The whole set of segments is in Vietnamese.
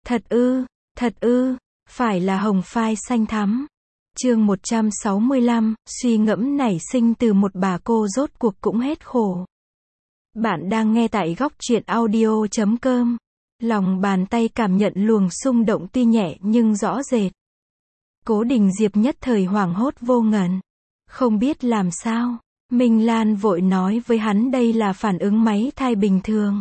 Thật ư, phải là hồng phai xanh thắm. Chương 165, suy ngẫm nảy sinh từ một bà cô rốt cuộc cũng hết khổ. Bạn đang nghe tại góc truyện audio.com. Lòng bàn tay cảm nhận luồng xung động tuy nhẹ nhưng rõ rệt. Cố Đình Diệp nhất thời hoảng hốt vô ngần. Không biết làm sao. Minh Lan vội nói với hắn đây là phản ứng máy thai bình thường.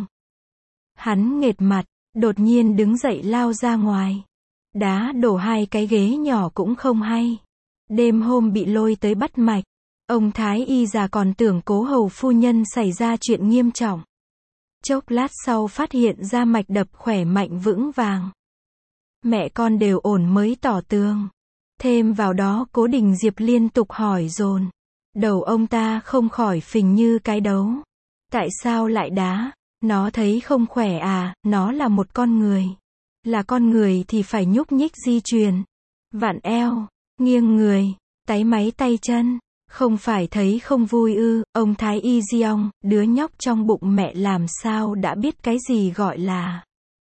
Hắn nghệt mặt, đột nhiên đứng dậy lao ra ngoài. Đá đổ hai cái ghế nhỏ cũng không hay. Đêm hôm bị lôi tới bắt mạch. Ông Thái y già còn tưởng Cố hầu phu nhân xảy ra chuyện nghiêm trọng. Chốc lát sau phát hiện ra mạch đập khỏe mạnh vững vàng. Mẹ con đều ổn mới tỏ tường. Thêm vào đó Cố Đình Diệp liên tục hỏi dồn. Đầu ông ta không khỏi phình như cái đấu. Tại sao lại đá? Nó thấy không khỏe à, nó là một con người. Là con người thì phải nhúc nhích di chuyển. Vặn eo, nghiêng người, táy máy tay chân. Không phải thấy không vui ư? Ông Thái y Giong, đứa nhóc trong bụng mẹ làm sao đã biết cái gì gọi là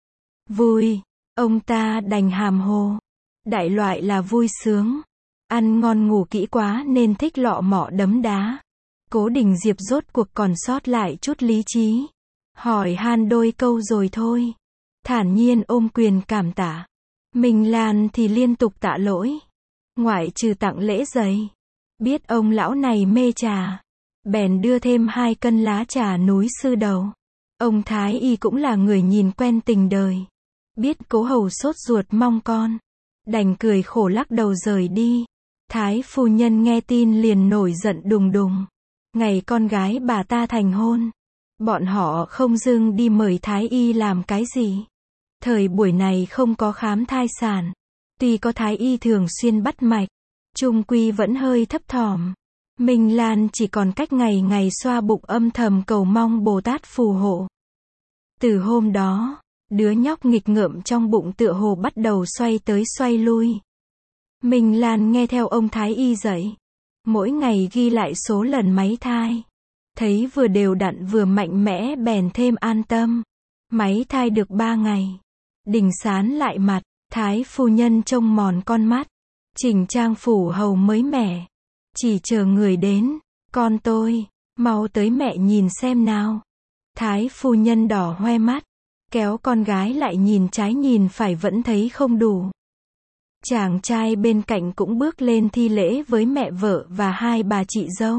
vui. Ông ta đành hàm hồ. Đại loại là vui sướng. Ăn ngon ngủ kỹ quá nên thích lọ mọ đấm đá. Cố Đình Diệp rốt cuộc còn sót lại chút lý trí. Hỏi han đôi câu rồi thôi. Thản nhiên ôm quyền cảm tạ. Minh Lan thì liên tục tạ lỗi. Ngoại trừ tặng lễ giày. Biết ông lão này mê trà. Bèn đưa thêm 2 cân lá trà núi sư đầu. Ông Thái y cũng là người nhìn quen tình đời. Biết Cố hầu sốt ruột mong con. Đành cười khổ lắc đầu rời đi. Thái phu nhân nghe tin liền nổi giận đùng đùng. Ngày con gái bà ta thành hôn. Bọn họ không dưng đi mời Thái y làm cái gì. Thời buổi này không có khám thai sản. Tuy có Thái y thường xuyên bắt mạch. Chung quy vẫn hơi thấp thỏm. Minh Lan chỉ còn cách ngày ngày xoa bụng âm thầm cầu mong Bồ Tát phù hộ. Từ hôm đó, đứa nhóc nghịch ngợm trong bụng tựa hồ bắt đầu xoay tới xoay lui. Minh Lan nghe theo ông Thái y dạy. Mỗi ngày ghi lại số lần máy thai. Thấy vừa đều đặn vừa mạnh mẽ bèn thêm an tâm. Máy thai được 3 ngày. Đình sán lại mặt, Thái phu nhân trông mòn con mắt. Chỉnh trang phủ hầu mới mẻ. Chỉ chờ người đến. Con tôi, mau tới mẹ nhìn xem nào. Thái phu nhân đỏ hoe mắt. Kéo con gái lại nhìn trái nhìn phải vẫn thấy không đủ. Chàng trai bên cạnh cũng bước lên thi lễ với mẹ vợ và 2 bà chị dâu.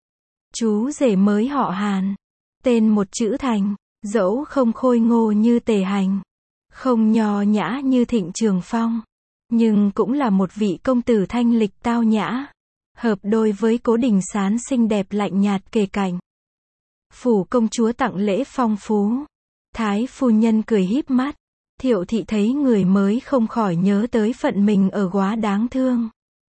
Chú rể mới họ Hàn. Tên một chữ Thành. Dẫu không khôi ngô như Tề Hành. Không nho nhã như Thịnh Trường Phong. Nhưng cũng là một vị công tử thanh lịch tao nhã. Hợp đôi với Cố Đình Sán xinh đẹp lạnh nhạt kề cạnh. Phủ công chúa tặng lễ phong phú. Thái phu nhân cười híp mắt. Thiệu thị thấy người mới không khỏi nhớ tới phận mình ở quá đáng thương.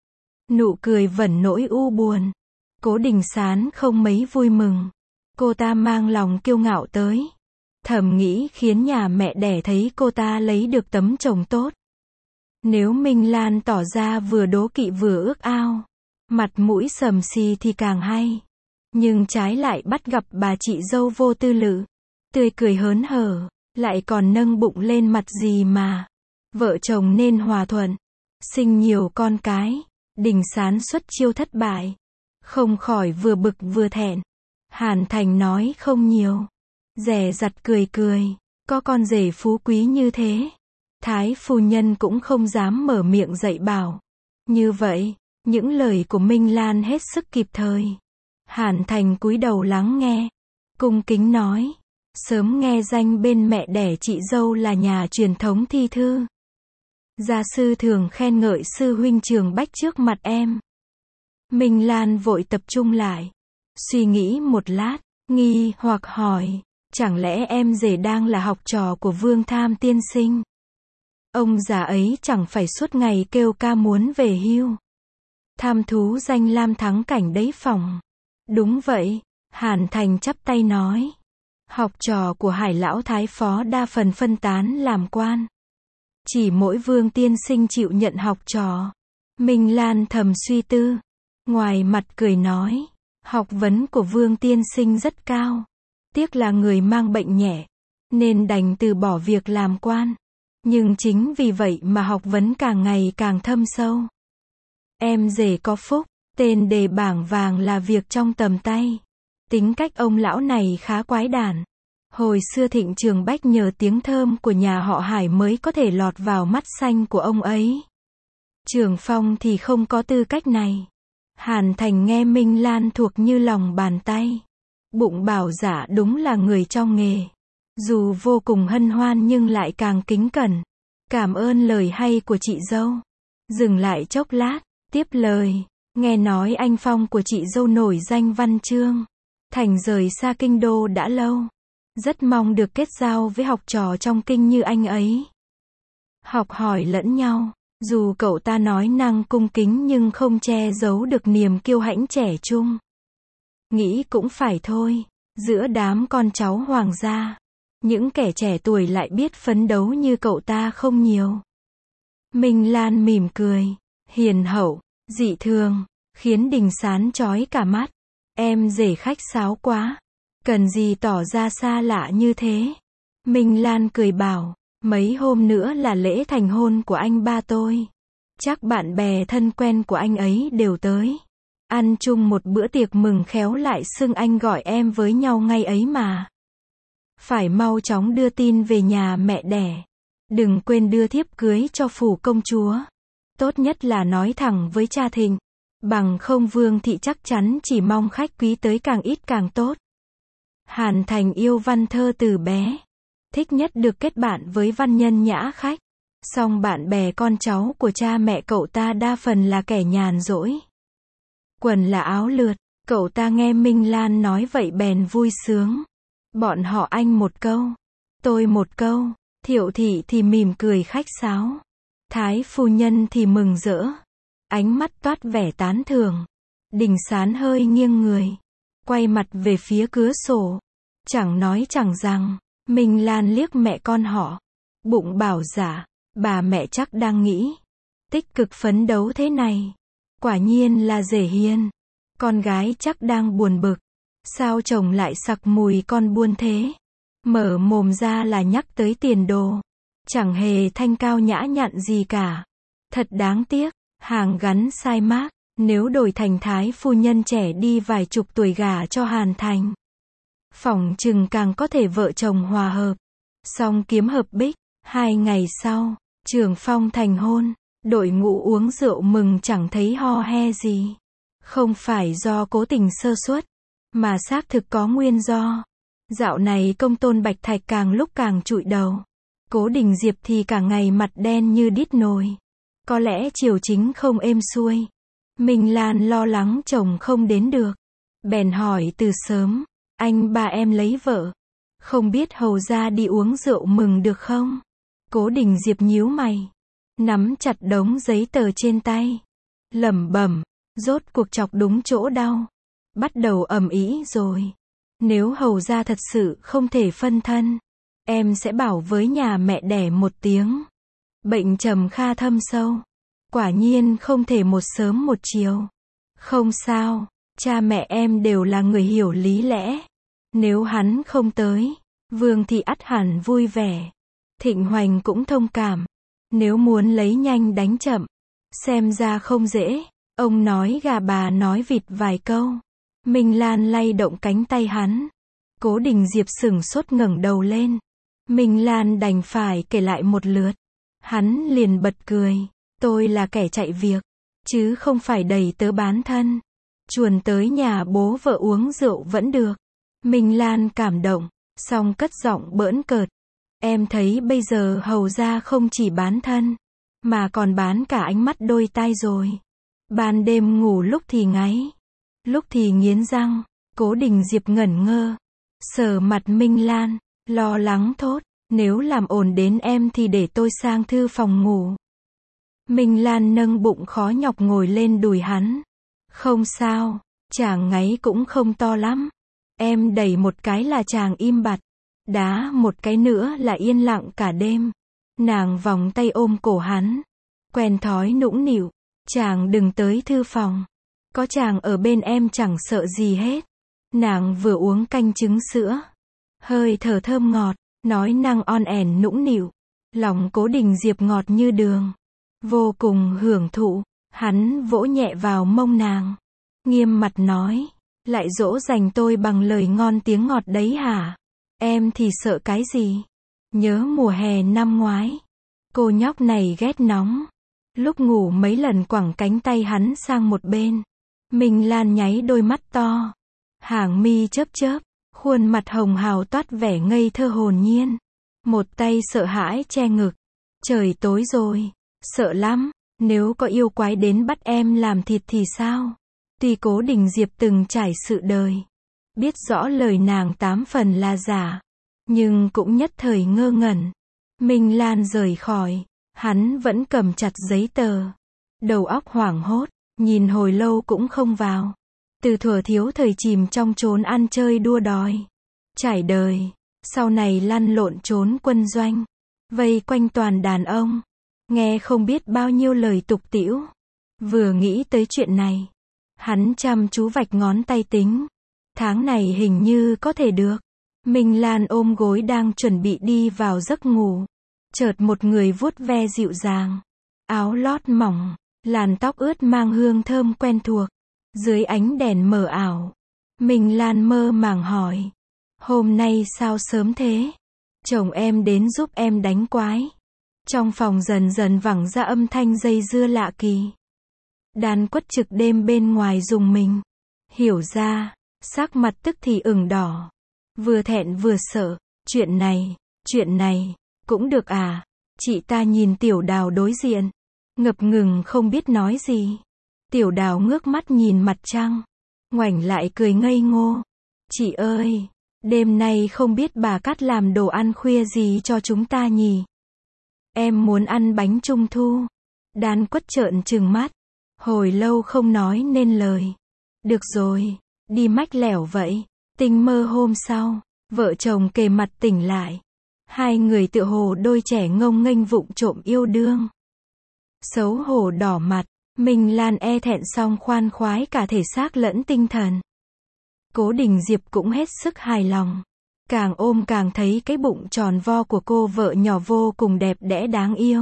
Nụ cười vẩn nỗi u buồn. Cố Đình Sán không mấy vui mừng. Cô ta mang lòng kiêu ngạo tới. Thầm nghĩ khiến nhà mẹ đẻ thấy cô ta lấy được tấm chồng tốt. Nếu Minh Lan tỏ ra vừa đố kỵ vừa ước ao. Mặt mũi sầm xì thì càng hay. Nhưng trái lại bắt gặp bà chị dâu vô tư lự. Tươi cười hớn hở. Lại còn nâng bụng lên mặt gì mà. Vợ chồng nên hòa thuận. Sinh nhiều con cái. Đình Sán xuất chiêu thất bại. Không khỏi vừa bực vừa thẹn. Hàn Thành nói không nhiều. Dè dặt cười cười. Có con rể phú quý như thế. Thái phu nhân cũng không dám mở miệng dạy bảo. Như vậy, những lời của Minh Lan hết sức kịp thời. Hàn Thành cúi đầu lắng nghe. Cung kính nói. Sớm nghe danh bên mẹ đẻ chị dâu là nhà truyền thống thi thư. Gia sư thường khen ngợi sư huynh Trường Bách trước mặt em. Minh Lan vội tập trung lại. Suy nghĩ một lát, nghi hoặc hỏi. Chẳng lẽ em rể đang là học trò của Vương Tham tiên sinh? Ông già ấy chẳng phải suốt ngày kêu ca muốn về hưu. Tham thú danh lam thắng cảnh đấy phòng. Đúng vậy, Hàn Thành chắp tay nói. Học trò của Hải lão thái phó đa phần phân tán làm quan. Chỉ mỗi Vương tiên sinh chịu nhận học trò. Minh Lan thầm suy tư. Ngoài mặt cười nói. Học vấn của Vương tiên sinh rất cao. Tiếc là người mang bệnh nhẹ. Nên đành từ bỏ việc làm quan. Nhưng chính vì vậy mà học vấn càng ngày càng thâm sâu. Em rể có phúc, tên đề bảng vàng là việc trong tầm tay. Tính cách ông lão này khá quái đản. Hồi xưa Thịnh Trường Bách nhờ tiếng thơm của nhà họ Hải mới có thể lọt vào mắt xanh của ông ấy. Trường Phong thì không có tư cách này. Hàn Thành nghe Minh Lan thuộc như lòng bàn tay. Bụng bảo dạ đúng là người trong nghề. Dù vô cùng hân hoan nhưng lại càng kính cẩn. Cảm ơn lời hay của chị dâu. Dừng lại chốc lát, tiếp lời. Nghe nói anh Phong của chị dâu nổi danh văn chương. Thành rời xa kinh đô đã lâu. Rất mong được kết giao với học trò trong kinh như anh ấy. Học hỏi lẫn nhau. Dù cậu ta nói năng cung kính nhưng không che giấu được niềm kiêu hãnh trẻ trung. Nghĩ cũng phải thôi. Giữa đám con cháu hoàng gia, những kẻ trẻ tuổi lại biết phấn đấu như cậu ta không nhiều. Minh Lan mỉm cười. Hiền hậu, dị thường, khiến Đình Sán chói cả mắt. Em rể khách sáo quá. Cần gì tỏ ra xa lạ như thế. Minh Lan cười bảo. Mấy hôm nữa là lễ thành hôn của anh ba tôi. Chắc bạn bè thân quen của anh ấy đều tới. Ăn chung một bữa tiệc mừng khéo lại xưng anh gọi em với nhau ngay ấy mà. Phải mau chóng đưa tin về nhà mẹ đẻ. Đừng quên đưa thiếp cưới cho phủ công chúa. Tốt nhất là nói thẳng với cha Thịnh. Bằng không Vương thị chắc chắn chỉ mong khách quý tới càng ít càng tốt. Hàn Thành yêu văn thơ từ bé. Thích nhất được kết bạn với văn nhân nhã khách. Song bạn bè con cháu của cha mẹ cậu ta đa phần là kẻ nhàn rỗi. Quần là áo lượt. Cậu ta nghe Minh Lan nói vậy bèn vui sướng. Bọn họ anh một câu, tôi một câu. Thiệu thị thì mỉm cười khách sáo. Thái phu nhân thì mừng rỡ. Ánh mắt toát vẻ tán thưởng. Đình Sán hơi nghiêng người. Quay mặt về phía cửa sổ. Chẳng nói chẳng rằng. Minh Lan liếc mẹ con họ. Bụng bảo dạ. Bà mẹ chắc đang nghĩ. Tích cực phấn đấu thế này. Quả nhiên là rể hiền. Con gái chắc đang buồn bực. Sao chồng lại sặc mùi con buôn thế? Mở mồm ra là nhắc tới tiền đồ. Chẳng hề thanh cao nhã nhặn gì cả. Thật đáng tiếc. Hàng gắn sai mác. Nếu đổi thành thái phu nhân trẻ đi vài chục tuổi gả cho Hàn Thành. Phỏng chừng càng có thể vợ chồng hòa hợp. Song kiếm hợp bích. 2 ngày sau, Trường Phong thành hôn. Đội ngũ uống rượu mừng chẳng thấy ho he gì. Không phải do cố tình sơ suất, mà xác thực có nguyên do. Dạo này công tôn Bạch Thạch càng lúc càng trụi đầu. Cố Đình Diệp thì cả ngày mặt đen như đít nồi. Có lẽ triều chính không êm xuôi. Minh Lan lo lắng chồng không đến được. Bèn hỏi từ sớm, anh ba em lấy vợ. Không biết hầu ra đi uống rượu mừng được không? Cố Đình Diệp nhíu mày. Nắm chặt đống giấy tờ trên tay. Lẩm bẩm, rốt cuộc chọc đúng chỗ đau. Bắt đầu ầm ĩ rồi. Nếu hầu ra thật sự không thể phân thân, em sẽ bảo với nhà mẹ đẻ một tiếng. Bệnh trầm kha thâm sâu. Quả nhiên không thể một sớm một chiều. Không sao, cha mẹ em đều là người hiểu lý lẽ. Nếu hắn không tới, Vương thị ắt hẳn vui vẻ. Thịnh Hoành cũng thông cảm. Nếu muốn lấy nhanh đánh chậm, xem ra không dễ. Ông nói gà bà nói vịt vài câu. Minh Lan lay động cánh tay hắn. Cố Đình Diệp sửng sốt ngẩng đầu lên. Minh Lan đành phải kể lại một lượt. Hắn liền bật cười. Tôi là kẻ chạy việc, chứ không phải đầy tớ bán thân. Chuồn tới nhà bố vợ uống rượu vẫn được. Minh Lan cảm động, song cất giọng bỡn cợt. Em thấy bây giờ hầu ra không chỉ bán thân, mà còn bán cả ánh mắt đôi tai rồi. Ban đêm ngủ lúc thì ngáy, lúc thì nghiến răng. Cố Đình Diệp ngẩn ngơ, sờ mặt Minh Lan, lo lắng thốt. Nếu làm ồn đến em thì để tôi sang thư phòng ngủ. Minh Lan nâng bụng khó nhọc ngồi lên đùi hắn. Không sao, chàng ngáy cũng không to lắm. Em đẩy một cái là chàng im bặt. Đá một cái nữa là yên lặng cả đêm. Nàng vòng tay ôm cổ hắn. Quen thói nũng nịu. Chàng đừng tới thư phòng. Có chàng ở bên em chẳng sợ gì hết. Nàng vừa uống canh trứng sữa. Hơi thở thơm ngọt, nói năng on ẻn nũng nịu. Lòng Cố Đình Diệp ngọt như đường. Vô cùng hưởng thụ, hắn vỗ nhẹ vào mông nàng. Nghiêm mặt nói, lại dỗ dành tôi bằng lời ngon tiếng ngọt đấy hả? Em thì sợ cái gì? Nhớ mùa hè năm ngoái. Cô nhóc này ghét nóng. Lúc ngủ mấy lần quẳng cánh tay hắn sang một bên. Minh Lan nháy đôi mắt to. Hàng mi chớp chớp. Khuôn mặt hồng hào toát vẻ ngây thơ hồn nhiên. Một tay sợ hãi che ngực. Trời tối rồi. Sợ lắm. Nếu có yêu quái đến bắt em làm thịt thì sao? Tuy Cố Đình Diệp từng trải sự đời. Biết rõ lời nàng 8 phần là giả. Nhưng cũng nhất thời ngơ ngẩn. Minh Lan rời khỏi. Hắn vẫn cầm chặt giấy tờ. Đầu óc hoảng hốt. Nhìn hồi lâu cũng không vào. Từ thuở thiếu thời chìm trong chốn ăn chơi đua đòi. Trải đời. Sau này lăn lộn trốn quân doanh. Vây quanh toàn đàn ông. Nghe không biết bao nhiêu lời tục tĩu. Vừa nghĩ tới chuyện này. Hắn chăm chú vạch ngón tay tính. Tháng này hình như có thể được. Minh Lan ôm gối đang chuẩn bị đi vào giấc ngủ. Chợt một người vuốt ve dịu dàng. Áo lót mỏng. Làn tóc ướt mang hương thơm quen thuộc. Dưới ánh đèn mờ ảo. Minh Lan mơ màng hỏi. Hôm nay sao sớm thế? Chồng em đến giúp em đánh quái. Trong phòng dần dần vẳng ra âm thanh dây dưa lạ kỳ. Đàn Quất trực đêm bên ngoài dùng mình. Hiểu ra, sắc mặt tức thì ửng đỏ. Vừa thẹn vừa sợ. Chuyện này, cũng được à? Chị ta nhìn Tiểu Đào đối diện. Ngập ngừng không biết nói gì. Tiểu Đào ngước mắt nhìn mặt trăng. Ngoảnh lại cười ngây ngô. Chị ơi, đêm nay không biết bà Cát làm đồ ăn khuya gì cho chúng ta nhỉ? Em muốn ăn bánh trung thu. Đàn Quất trợn trừng mắt. Hồi lâu không nói nên lời. Được rồi, đi mách lẻo vậy. Tinh mơ hôm sau, vợ chồng kề mặt tỉnh lại. Hai người tựa hồ đôi trẻ ngông nghênh vụng trộm yêu đương. Xấu hổ đỏ mặt, Minh Lan e thẹn xong khoan khoái cả thể xác lẫn tinh thần. Cố Đình Diệp cũng hết sức hài lòng. Càng ôm càng thấy cái bụng tròn vo của cô vợ nhỏ vô cùng đẹp đẽ đáng yêu.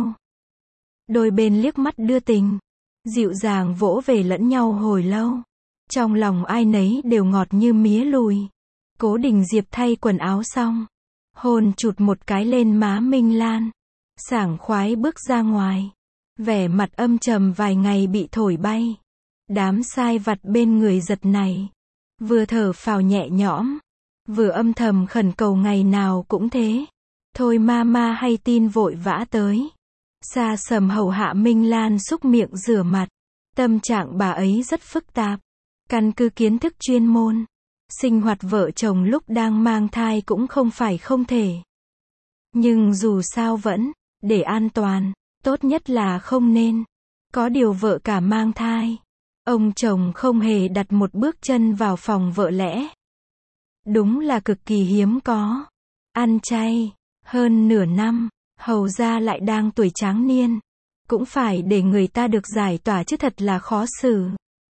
Đôi bên liếc mắt đưa tình. Dịu dàng vỗ về lẫn nhau hồi lâu. Trong lòng ai nấy đều ngọt như mía lùi. Cố Đình Diệp thay quần áo xong. Hôn chụt một cái lên má Minh Lan. Sảng khoái bước ra ngoài. Vẻ mặt âm trầm vài ngày bị thổi bay. Đám sai vặt bên người giật này. Vừa thở phào nhẹ nhõm. Vừa âm thầm khẩn cầu ngày nào cũng thế. Thôi mama hay tin vội vã tới. Sa Sầm hầu hạ Minh Lan xúc miệng rửa mặt. Tâm trạng bà ấy rất phức tạp. Căn cứ kiến thức chuyên môn. Sinh hoạt vợ chồng lúc đang mang thai cũng không phải không thể. Nhưng dù sao vẫn, để an toàn, tốt nhất là không nên. Có điều vợ cả mang thai. Ông chồng không hề đặt một bước chân vào phòng vợ lẽ. Đúng là cực kỳ hiếm có. Ăn chay, hơn nửa năm, hầu ra lại đang tuổi tráng niên. Cũng phải để người ta được giải tỏa chứ thật là khó xử.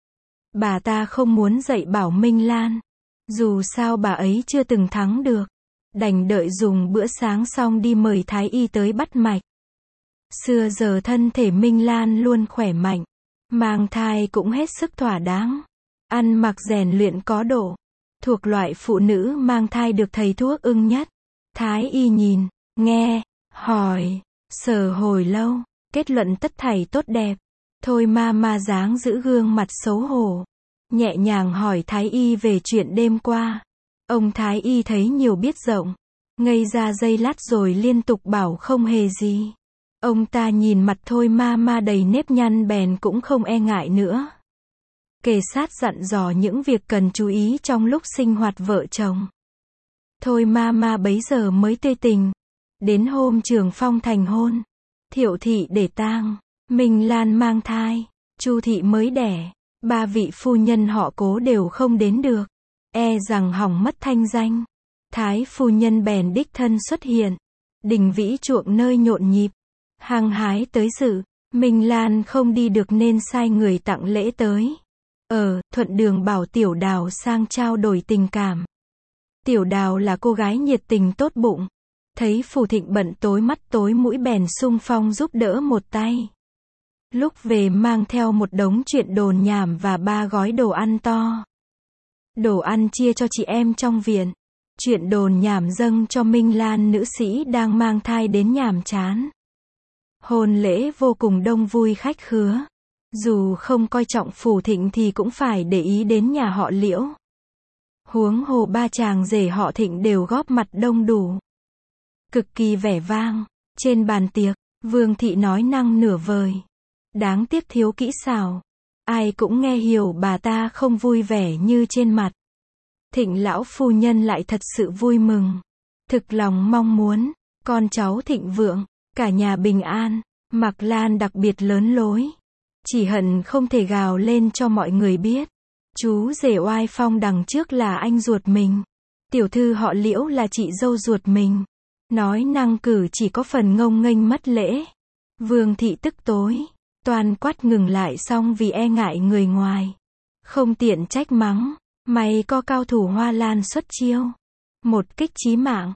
Bà ta không muốn dạy bảo Minh Lan. Dù sao bà ấy chưa từng thắng được. Đành đợi dùng bữa sáng xong đi mời thái y tới bắt mạch. Xưa giờ thân thể Minh Lan luôn khỏe mạnh. Mang thai cũng hết sức thỏa đáng. Ăn mặc rèn luyện có độ. Thuộc loại phụ nữ mang thai được thầy thuốc ưng nhất. Thái y nhìn, nghe, hỏi, sờ hồi lâu. Kết luận tất thảy tốt đẹp. Thôi ma dáng giữ gương mặt xấu hổ. Nhẹ nhàng hỏi thái y về chuyện đêm qua. Ông thái y thấy nhiều biết rộng. Ngây ra giây lát rồi liên tục bảo không hề gì. Ông ta nhìn mặt Thôi ma đầy nếp nhăn bèn cũng không e ngại nữa. Kề sát dặn dò những việc cần chú ý trong lúc sinh hoạt vợ chồng. Thôi ma bấy giờ mới tươi tình. Đến hôm Trường Phong thành hôn. Thiệu thị để tang. Minh Lan mang thai. Chu thị mới đẻ. Ba vị phu nhân họ Cố đều không đến được. E rằng hỏng mất thanh danh. Thái phu nhân bèn đích thân xuất hiện. Đình Vĩ Chuộng nơi nhộn nhịp. Hăng hái tới dự. Minh Lan không đi được nên sai người tặng lễ tới. Thuận đường bảo Tiểu Đào sang trao đổi tình cảm. Tiểu Đào là cô gái nhiệt tình tốt bụng. Thấy Phù Thịnh bận tối mắt tối mũi bèn xung phong giúp đỡ một tay. Lúc về mang theo một đống chuyện đồn nhảm và 3 gói đồ ăn to. Đồ ăn chia cho chị em trong viện. Chuyện đồn nhảm dâng cho Minh Lan nữ sĩ đang mang thai đến nhàm chán. Hôn lễ vô cùng đông vui khách khứa. Dù không coi trọng Phù Thịnh thì cũng phải để ý đến nhà họ Liễu. Huống hồ 3 chàng rể họ Thịnh đều góp mặt đông đủ. Cực kỳ vẻ vang. Trên bàn tiệc, Vương thị nói năng nửa vời. Đáng tiếc thiếu kỹ xảo. Ai cũng nghe hiểu bà ta không vui vẻ như trên mặt. Thịnh lão phu nhân lại thật sự vui mừng. Thực lòng mong muốn, con cháu thịnh vượng, cả nhà bình an. Mạc Lan đặc biệt lớn lối. Chỉ hận không thể gào lên cho mọi người biết. Chú rể oai phong đằng trước là anh ruột mình. Tiểu thư họ Liễu là chị dâu ruột mình. Nói năng cử chỉ có phần ngông nghênh mất lễ. Vương thị tức tối. Toàn quát ngừng lại xong vì e ngại người ngoài. Không tiện trách mắng. May có cao thủ Hoa Lan xuất chiêu. Một kích chí mạng.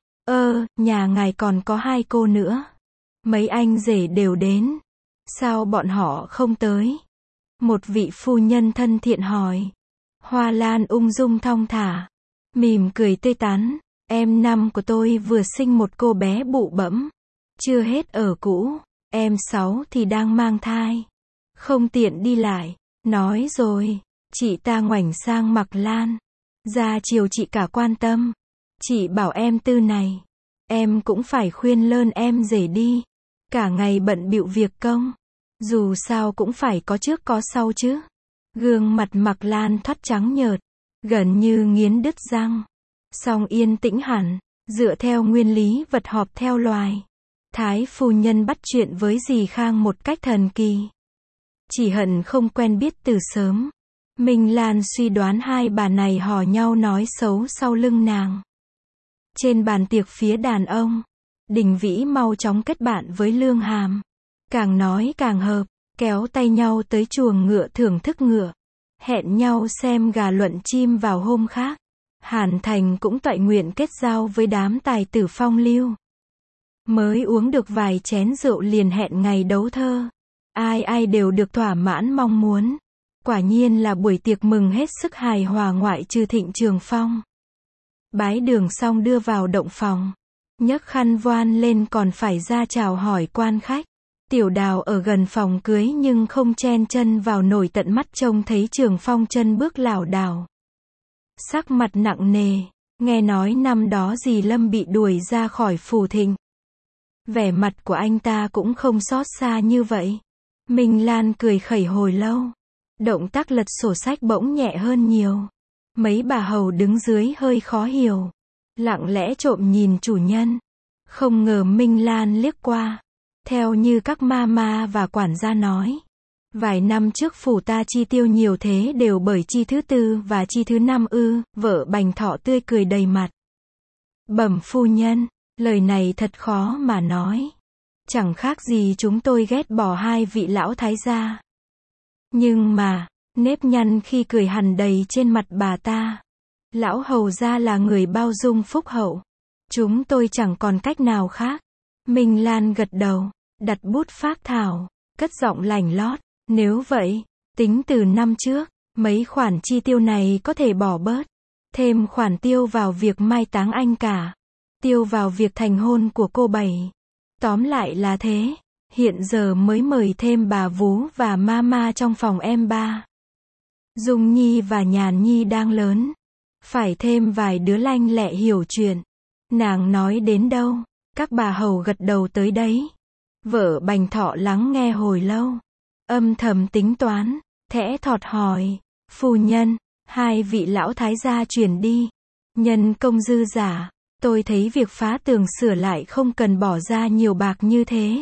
Nhà ngài còn có 2 cô nữa. Mấy anh rể đều đến. Sao bọn họ không tới? Một vị phu nhân thân thiện hỏi. Hoa Lan ung dung thong thả. Mỉm cười tươi tắn. Em năm của tôi vừa sinh một cô bé bụ bẫm. Chưa hết ở cũ. Em 6 thì đang mang thai. Không tiện đi lại. Nói rồi. Chị ta ngoảnh sang Mạc Lan. Ra chiều chị cả quan tâm. Chị bảo em Tư này. Em cũng phải khuyên lơn em rể đi. Cả ngày bận bịu việc công. Dù sao cũng phải có trước có sau chứ. Gương mặt Mạc Lan thoắt trắng nhợt. Gần như nghiến đứt răng. Song yên tĩnh hẳn. Dựa theo nguyên lý vật họp theo loài. Thái phu nhân bắt chuyện với dì Khang một cách thần kỳ. Chỉ hận không quen biết từ sớm. Minh Lan suy đoán 2 bà này hò nhau nói xấu sau lưng nàng. Trên bàn tiệc phía đàn ông, Đình Vĩ mau chóng kết bạn với Lương Hàm. Càng nói càng hợp, kéo tay nhau tới chuồng ngựa thưởng thức ngựa. Hẹn nhau xem gà luận chim vào hôm khác. Hàn Thành cũng toại nguyện kết giao với đám tài tử phong lưu. Mới uống được vài chén rượu liền hẹn ngày đấu thơ. Ai đều được thỏa mãn mong muốn. Quả nhiên là buổi tiệc mừng hết sức hài hòa ngoại trừ Thịnh Trường Phong. Bái đường xong đưa vào động phòng. Nhấc khăn voan lên còn phải ra chào hỏi quan khách. Tiểu Đào ở gần phòng cưới nhưng không chen chân vào nổi, tận mắt trông thấy Trường Phong chân bước lảo đảo. Sắc mặt nặng nề, nghe nói năm đó dì Lâm bị đuổi ra khỏi Phù Thịnh. Vẻ mặt của anh ta cũng không xót xa như vậy. Minh Lan cười khẩy hồi lâu. Động tác lật sổ sách bỗng nhẹ hơn nhiều. Mấy bà hầu đứng dưới hơi khó hiểu. Lặng lẽ trộm nhìn chủ nhân. Không ngờ Minh Lan liếc qua. Theo như các ma và quản gia nói. Vài năm trước phủ ta chi tiêu nhiều thế đều bởi chi thứ 4 và chi thứ 5 ư. Vợ Bành Thọ tươi cười đầy mặt. Bẩm phu nhân, lời này thật khó mà nói. Chẳng khác gì chúng tôi ghét bỏ 2 vị lão thái gia. Nhưng mà, nếp nhăn khi cười hằn đầy trên mặt bà ta. Lão hầu gia là người bao dung phúc hậu. Chúng tôi chẳng còn cách nào khác. Minh Lan gật đầu, đặt bút phác thảo, cất giọng lành lót. Nếu vậy, tính từ năm trước, mấy khoản chi tiêu này có thể bỏ bớt. Thêm khoản tiêu vào việc mai táng anh cả. Tiêu vào việc thành hôn của cô Bảy. Tóm lại là thế. Hiện giờ mới mời thêm bà Vú và Mama trong phòng em 3. Dung Nhi và Nhàn Nhi đang lớn. Phải thêm vài đứa lanh lẹ hiểu chuyện. Nàng nói đến đâu, các bà hầu gật đầu tới đấy. Vợ Bành Thọ lắng nghe hồi lâu. Âm thầm tính toán, thẽ thọt hỏi. Phu nhân, 2 vị lão thái gia chuyển đi. Nhân công dư giả, tôi thấy việc phá tường sửa lại không cần bỏ ra nhiều bạc như thế.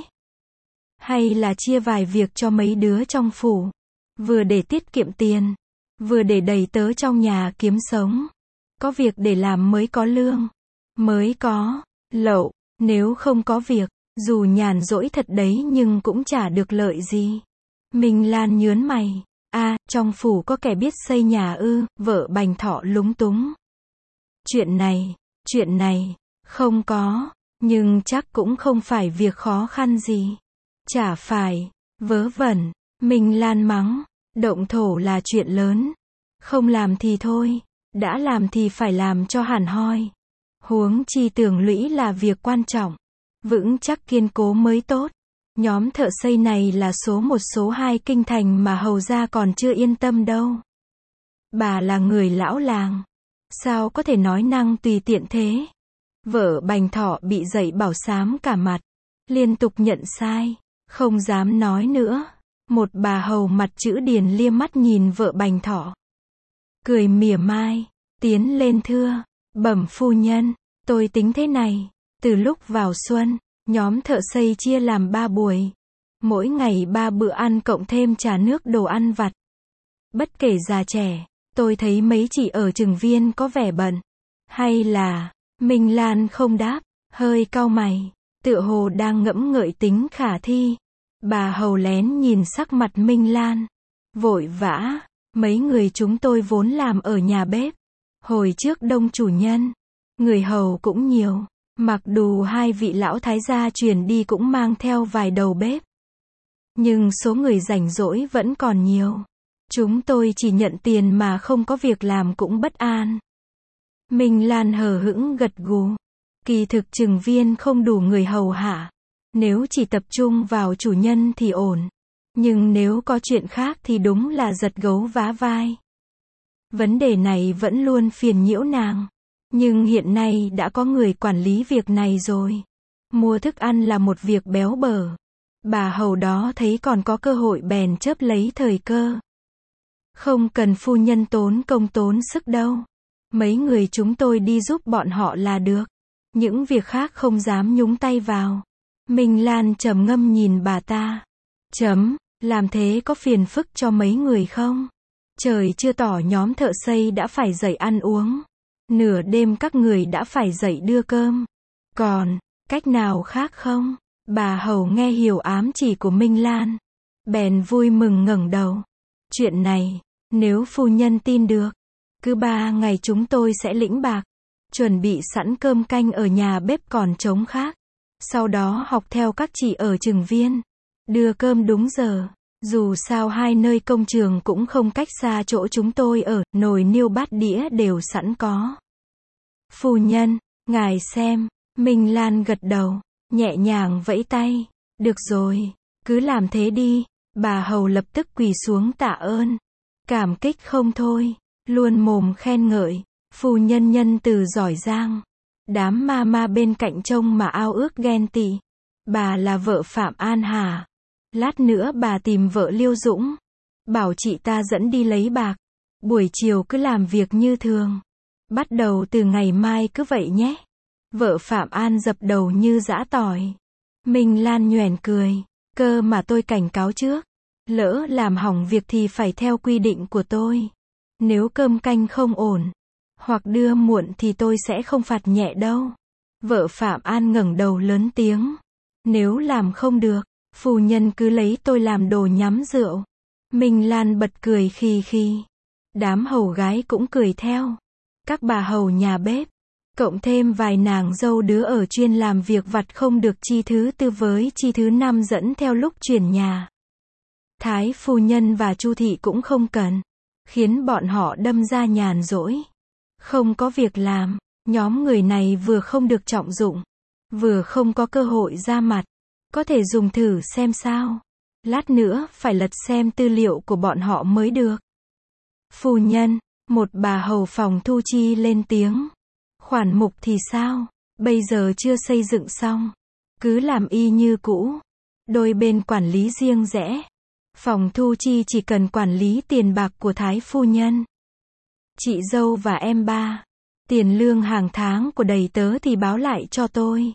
Hay là chia vài việc cho mấy đứa trong phủ. Vừa để tiết kiệm tiền, vừa để đầy tớ trong nhà kiếm sống. Có việc để làm mới có lương, mới có lậu. Nếu không có việc, dù nhàn rỗi thật đấy nhưng cũng chả được lợi gì. Minh Lan nhớn mày. Trong phủ có kẻ biết xây nhà ư? Vợ Bành Thọ lúng túng. Chuyện này, không có. Nhưng chắc cũng không phải việc khó khăn gì. Chả phải, vớ vẩn, Minh Lan mắng, động thổ là chuyện lớn. Không làm thì thôi, đã làm thì phải làm cho hẳn hoi. Huống chi tường lũy là việc quan trọng, vững chắc kiên cố mới tốt. Nhóm thợ xây này là số một số hai kinh thành mà hầu gia còn chưa yên tâm đâu. Bà là người lão làng, sao có thể nói năng tùy tiện thế? Vợ Bành Thọ bị dậy bảo xám cả mặt, liên tục nhận sai, không dám nói nữa. Một bà hầu mặt chữ điền liếc mắt nhìn vợ Bành Thọ, cười mỉa mai, tiến lên thưa, bẩm phu nhân, tôi tính thế này, từ lúc vào xuân, nhóm thợ xây chia làm 3 buổi, mỗi ngày 3 bữa ăn cộng thêm trà nước đồ ăn vặt. Bất kể già trẻ, tôi thấy mấy chị ở Trừng Viên có vẻ bận. Hay là, Minh Lan không đáp, hơi cau mày, tựa hồ đang ngẫm ngợi tính khả thi. Bà hầu lén nhìn sắc mặt Minh Lan, vội vã, mấy người chúng tôi vốn làm ở nhà bếp. Hồi trước đông chủ nhân, người hầu cũng nhiều, mặc dù 2 vị lão thái gia chuyển đi cũng mang theo vài đầu bếp. Nhưng số người rảnh rỗi vẫn còn nhiều. Chúng tôi chỉ nhận tiền mà không có việc làm cũng bất an. Minh Lan hờ hững gật gù. Kỳ thực Trừng Viên không đủ người hầu hạ. Nếu chỉ tập trung vào chủ nhân thì ổn. Nhưng nếu có chuyện khác thì đúng là giật gấu vá vai. Vấn đề này vẫn luôn phiền nhiễu nàng. Nhưng hiện nay đã có người quản lý việc này rồi. Mua thức ăn là một việc béo bở. Bà hầu đó thấy còn có cơ hội bèn chớp lấy thời cơ. Không cần phu nhân tốn công tốn sức đâu. Mấy người chúng tôi đi giúp bọn họ là được. Những việc khác không dám nhúng tay vào. Minh Lan trầm ngâm nhìn bà ta. Làm thế có phiền phức cho mấy người không? Trời chưa tỏ nhóm thợ xây đã phải dậy ăn uống. Nửa đêm các người đã phải dậy đưa cơm. Còn, cách nào khác không? Bà hầu nghe hiểu ám chỉ của Minh Lan. Bèn vui mừng ngẩng đầu. Chuyện này, nếu phu nhân tin được, cứ 3 ngày chúng tôi sẽ lĩnh bạc. Chuẩn bị sẵn cơm canh ở nhà bếp còn trống khác. Sau đó học theo các chị ở Trừng Viên. Đưa cơm đúng giờ. Dù sao 2 nơi công trường cũng không cách xa chỗ chúng tôi ở, nồi niêu bát đĩa đều sẵn có. Phu nhân, ngài xem, Minh Lan gật đầu, nhẹ nhàng vẫy tay. Được rồi, cứ làm thế đi. Bà hầu lập tức quỳ xuống tạ ơn. Cảm kích không thôi, luôn mồm khen ngợi. Phu nhân nhân từ giỏi giang. Đám ma bên cạnh trông mà ao ước ghen tị. Bà là vợ Phạm An Hà. Lát nữa bà tìm vợ Liêu Dũng. Bảo chị ta dẫn đi lấy bạc. Buổi chiều cứ làm việc như thường. Bắt đầu từ ngày mai cứ vậy nhé. Vợ Phạm An dập đầu như giã tỏi. Minh Lan nhoẻn cười. Cơ mà tôi cảnh cáo trước. Lỡ làm hỏng việc thì phải theo quy định của tôi. Nếu cơm canh không ổn, hoặc đưa muộn thì tôi sẽ không phạt nhẹ đâu. Vợ Phạm An ngẩng đầu lớn tiếng. Nếu làm không được, phu nhân cứ lấy tôi làm đồ nhắm rượu. Minh Lan bật cười khì khì. Đám hầu gái cũng cười theo. Các bà hầu nhà bếp, cộng thêm vài nàng dâu đứa ở chuyên làm việc vặt không được chi thứ 4 với chi thứ 5 dẫn theo lúc chuyển nhà. Thái phu nhân và Chu thị cũng không cần, khiến bọn họ đâm ra nhàn rỗi, không có việc làm. Nhóm người này vừa không được trọng dụng, vừa không có cơ hội ra mặt. Có thể dùng thử xem sao. Lát nữa phải lật xem tư liệu của bọn họ mới được. Phu nhân, một bà hầu phòng thu chi lên tiếng. Khoản mục thì sao? Bây giờ chưa xây dựng xong. Cứ làm y như cũ. Đôi bên quản lý riêng rẽ. Phòng thu chi chỉ cần quản lý tiền bạc của Thái phu nhân, chị dâu và em ba. Tiền lương hàng tháng của đầy tớ thì báo lại cho tôi.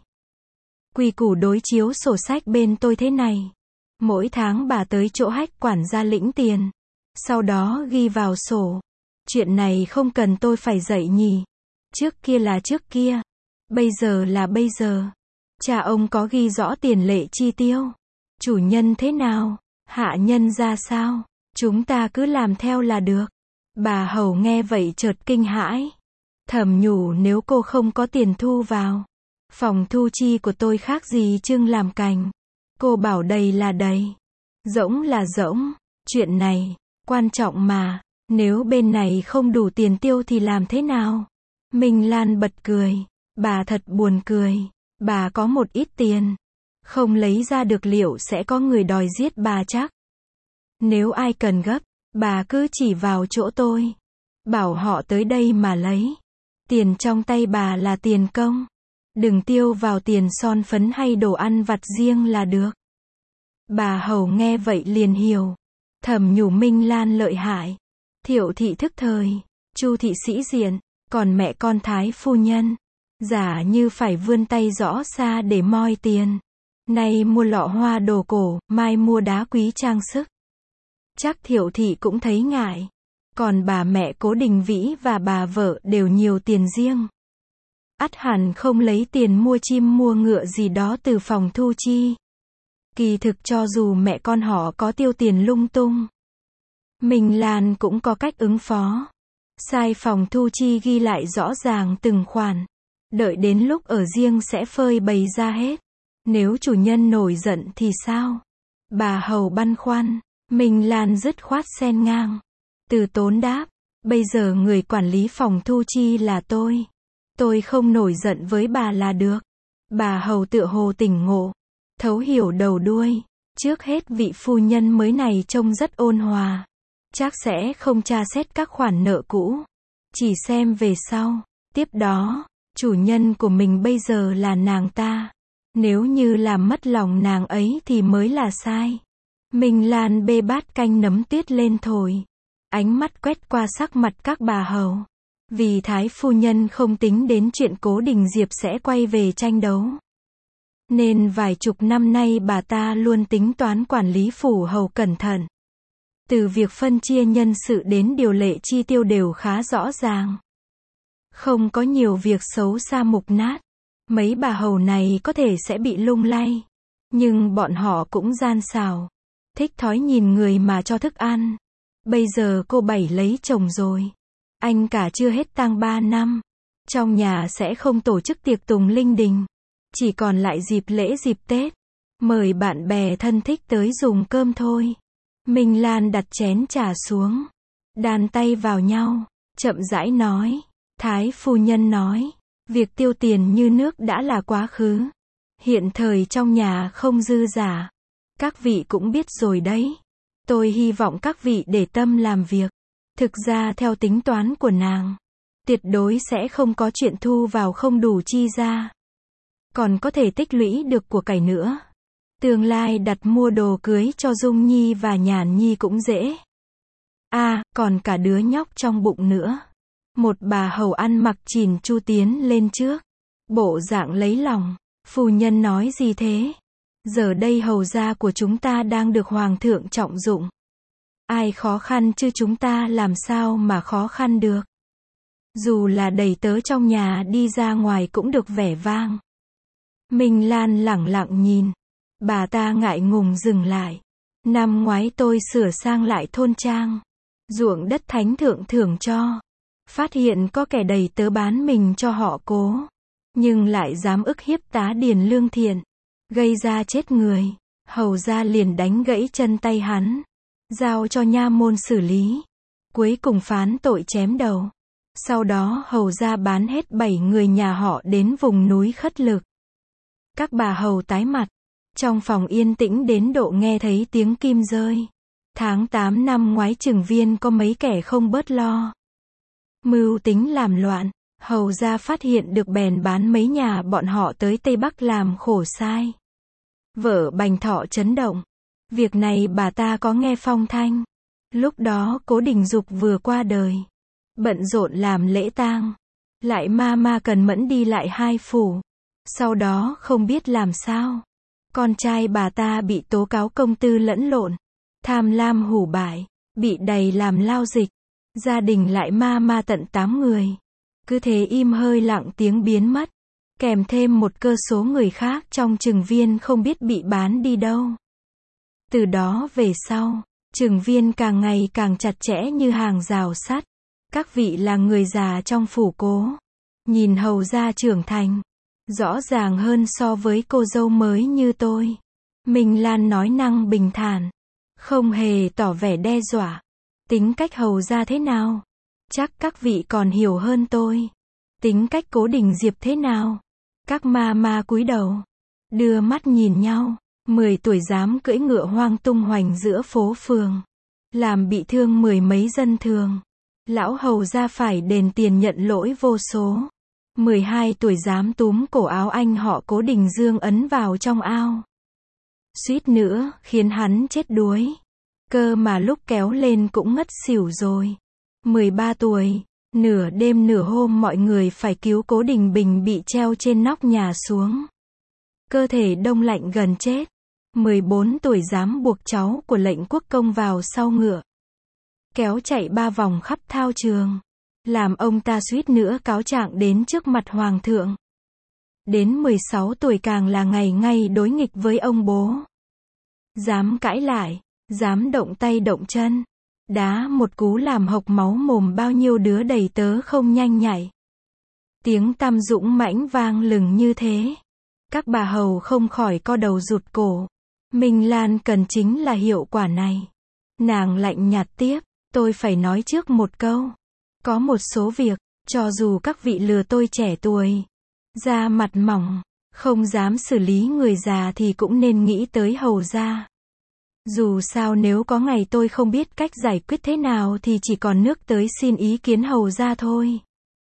Quy củ đối chiếu sổ sách bên tôi thế này. Mỗi tháng bà tới chỗ hách quản gia lĩnh tiền. Sau đó ghi vào sổ. Chuyện này không cần tôi phải dạy nhỉ. Trước kia là trước kia. Bây giờ là bây giờ. Cha ông có ghi rõ tiền lệ chi tiêu. Chủ nhân thế nào? Hạ nhân ra sao? Chúng ta cứ làm theo là được. Bà hầu nghe vậy chợt kinh hãi. Thầm nhủ nếu cô không có tiền thu vào, Phòng thu chi của tôi khác gì chưng làm cành. Cô bảo đầy là đầy. Rỗng là rỗng. Chuyện này, quan trọng mà. Nếu bên này không đủ tiền tiêu thì làm thế nào? Minh Lan bật cười. Bà thật buồn cười. Bà có một ít tiền. Không lấy ra được liệu sẽ có người đòi giết bà chắc. Nếu ai cần gấp, bà cứ chỉ vào chỗ tôi. Bảo họ tới đây mà lấy. Tiền trong tay bà là tiền công. Đừng tiêu vào tiền son phấn hay đồ ăn vặt riêng là được. Bà hầu nghe vậy liền hiểu. Thầm nhủ Minh Lan lợi hại. Thiệu thị thức thời. Chu thị sĩ diện. Còn mẹ con thái phu nhân. Giả như phải vươn tay rõ xa để moi tiền. Nay mua lọ hoa đồ cổ, mai mua đá quý trang sức. Chắc Thiệu thị cũng thấy ngại. Còn bà mẹ Cố Đình Vĩ và bà vợ đều nhiều tiền riêng. Ắt hẳn không lấy tiền mua chim mua ngựa gì đó từ phòng thu chi. Kỳ thực cho dù mẹ con họ có tiêu tiền lung tung, Minh Lan cũng có cách ứng phó. Sai phòng thu chi ghi lại rõ ràng từng khoản. Đợi đến lúc ở riêng sẽ phơi bày ra hết. Nếu chủ nhân nổi giận thì sao? Bà hầu băn khoăn. Minh Lan dứt khoát xen ngang. Từ Tốn đáp. Bây giờ người quản lý phòng thu chi là tôi. Tôi không nổi giận với bà là được. Bà hầu tựa hồ tỉnh ngộ. Thấu hiểu đầu đuôi. Trước hết vị phu nhân mới này trông rất ôn hòa. Chắc sẽ không tra xét các khoản nợ cũ. Chỉ xem về sau. Tiếp đó, chủ nhân của mình bây giờ là nàng ta. Nếu như làm mất lòng nàng ấy thì mới là sai. Minh Lan bê bát canh nấm tuyết lên thổi. Ánh mắt quét qua sắc mặt các bà hầu. Vì thái phu nhân không tính đến chuyện Cố Đình Diệp sẽ quay về tranh đấu. Nên vài chục năm nay bà ta luôn tính toán quản lý phủ hầu cẩn thận. Từ việc phân chia nhân sự đến điều lệ chi tiêu đều khá rõ ràng. Không có nhiều việc xấu xa mục nát. Mấy bà hầu này có thể sẽ bị lung lay. Nhưng bọn họ cũng gian xảo. Thích thói nhìn người mà cho thức ăn. Bây giờ cô Bảy lấy chồng rồi. Anh cả chưa hết tang 3 năm. Trong nhà sẽ không tổ chức tiệc tùng linh đình. Chỉ còn lại dịp lễ dịp Tết. Mời bạn bè thân thích tới dùng cơm thôi. Minh Lan đặt chén trà xuống. Đan tay vào nhau. Chậm rãi nói. Thái phu nhân nói. Việc tiêu tiền như nước đã là quá khứ. Hiện thời trong nhà không dư giả. Các vị cũng biết rồi đấy. Tôi hy vọng các vị để tâm làm việc. Thực ra theo tính toán của nàng, tuyệt đối sẽ không có chuyện thu vào không đủ chi ra. Còn có thể tích lũy được của cải nữa. Tương lai đặt mua đồ cưới cho Dung Nhi và Nhàn Nhi cũng dễ. Còn cả đứa nhóc trong bụng nữa. Một bà hầu ăn mặc chỉn chu tiến lên trước. Bộ dạng lấy lòng. Phu nhân nói gì thế? Giờ đây hầu gia của chúng ta đang được hoàng thượng trọng dụng. Ai khó khăn chứ chúng ta làm sao mà khó khăn được. Dù là đầy tớ trong nhà đi ra ngoài cũng được vẻ vang. Minh Lan lẳng lặng nhìn. Bà ta ngại ngùng dừng lại. Năm ngoái tôi sửa sang lại thôn trang. Ruộng đất thánh thượng thưởng cho. Phát hiện có kẻ đầy tớ bán mình cho họ Cố. Nhưng lại dám ức hiếp tá điền lương thiện. Gây ra chết người. Hầu gia liền đánh gãy chân tay hắn. Giao cho nha môn xử lý. Cuối cùng phán tội chém đầu. Sau đó hầu gia bán hết 7 người nhà họ đến vùng núi khất lực. Các bà hầu tái mặt. Trong phòng yên tĩnh đến độ nghe thấy tiếng kim rơi. Tháng 8 năm ngoái Trừng Viên có mấy kẻ không bớt lo. Mưu tính làm loạn. Hầu gia phát hiện được bèn bán mấy nhà bọn họ tới Tây Bắc làm khổ sai. Vợ Bành Thọ chấn động. Việc này bà ta có nghe phong thanh. Lúc đó Cố Đình Dục vừa qua đời. Bận rộn làm lễ tang. Lại ma cần mẫn đi lại 2 phủ. Sau đó không biết làm sao. Con trai bà ta bị tố cáo công tư lẫn lộn. Tham lam hủ bại. Bị đày làm lao dịch. Gia đình lại ma tận 8 người. Cứ thế im hơi lặng tiếng biến mất. Kèm thêm một cơ số người khác trong Trừng Viên không biết bị bán đi đâu. Từ đó về sau, Trừng Viên càng ngày càng chặt chẽ như hàng rào sắt. Các vị là người già trong phủ Cố. Nhìn hầu gia trưởng thành. Rõ ràng hơn so với cô dâu mới như tôi. Minh Lan nói năng bình thản, không hề tỏ vẻ đe dọa. Tính cách Hầu gia thế nào? Chắc các vị còn hiểu hơn tôi. Tính cách Cố Đình Diệp thế nào? Các ma cúi đầu, đưa mắt nhìn nhau. 10 tuổi dám cưỡi ngựa hoang tung hoành giữa phố phường, làm bị thương mười mấy dân thường. Lão Hầu gia phải đền tiền nhận lỗi vô số. 12 tuổi dám túm cổ áo anh họ Cố Đình Dương ấn vào trong ao. Suýt nữa khiến hắn chết đuối. Cơ mà lúc kéo lên cũng ngất xỉu rồi. 13 tuổi, nửa đêm nửa hôm mọi người phải cứu Cố Đình Bình bị treo trên nóc nhà xuống. Cơ thể đông lạnh gần chết. 14 tuổi dám buộc cháu của lệnh quốc công vào sau ngựa, kéo chạy 3 vòng khắp thao trường, làm ông ta suýt nữa cáo trạng đến trước mặt hoàng thượng. Đến 16 tuổi càng là ngày ngay đối nghịch với ông bố. Dám cãi lại, dám động tay động chân, đá một cú làm hộc máu mồm bao nhiêu đứa đầy tớ không nhanh nhạy. Tiếng tăm dũng mãnh vang lừng như thế, các bà hầu không khỏi co đầu rụt cổ. Minh Lan cần chính là hiệu quả này. Nàng lạnh nhạt tiếp, tôi phải nói trước một câu. Có một số việc, cho dù các vị lừa tôi trẻ tuổi, da mặt mỏng, không dám xử lý người già thì cũng nên nghĩ tới Hầu gia. Dù sao nếu có ngày tôi không biết cách giải quyết thế nào thì chỉ còn nước tới xin ý kiến Hầu gia thôi.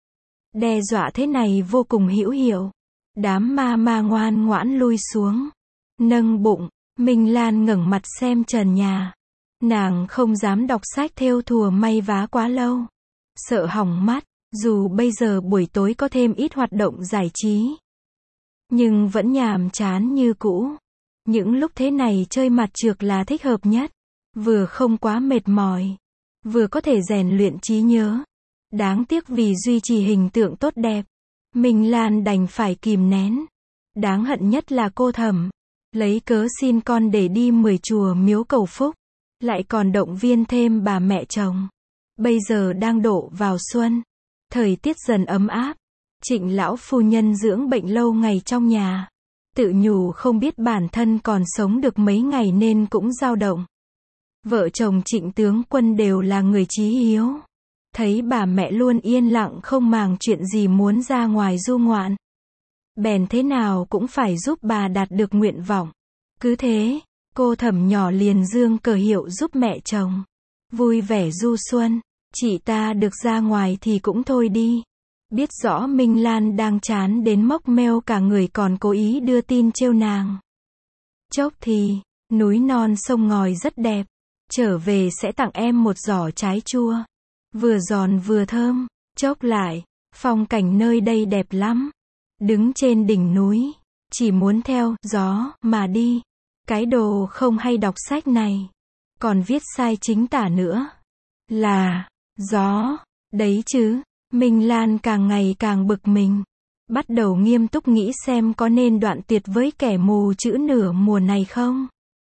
Đe dọa thế này vô cùng hữu hiệu. Đám ma ngoan ngoãn lui xuống, nâng bụng. Minh Lan ngẩng mặt xem trần nhà. Nàng không dám đọc sách thêu thùa may vá quá lâu, sợ hỏng mắt. Dù bây giờ buổi tối có thêm ít hoạt động giải trí, nhưng vẫn nhàm chán như cũ. Những lúc thế này chơi mặt trược là thích hợp nhất. Vừa không quá mệt mỏi, vừa có thể rèn luyện trí nhớ. Đáng tiếc vì duy trì hình tượng tốt đẹp, Minh Lan đành phải kìm nén. Đáng hận nhất là cô Thẩm, lấy cớ xin con để đi 10 chùa miếu cầu phúc, lại còn động viên thêm bà mẹ chồng. Bây giờ đang đổ vào xuân, thời tiết dần ấm áp. Trịnh lão phu nhân dưỡng bệnh lâu ngày trong nhà, tự nhủ không biết bản thân còn sống được mấy ngày nên cũng dao động. Vợ chồng Trịnh tướng quân đều là người chí hiếu, thấy bà mẹ luôn yên lặng không màng chuyện gì muốn ra ngoài du ngoạn, bèn thế nào cũng phải giúp bà đạt được nguyện vọng. Cứ thế, cô Thẩm nhỏ liền dương cờ hiệu giúp mẹ chồng vui vẻ du xuân. Chị ta được ra ngoài thì cũng thôi đi, biết rõ Minh Lan đang chán đến mốc meo cả người còn cố ý đưa tin trêu nàng. Chốc thì, núi non sông ngòi rất đẹp, trở về sẽ tặng em một giỏ trái chua, vừa giòn vừa thơm. Chốc lại, phong cảnh nơi đây đẹp lắm, đứng trên đỉnh núi, chỉ muốn theo gió mà đi. Cái đồ không hay đọc sách này, còn viết sai chính tả nữa, là gió đấy chứ. Minh Lan càng ngày càng bực mình, bắt đầu nghiêm túc nghĩ xem có nên đoạn tuyệt với kẻ mù chữ nửa mùa này không.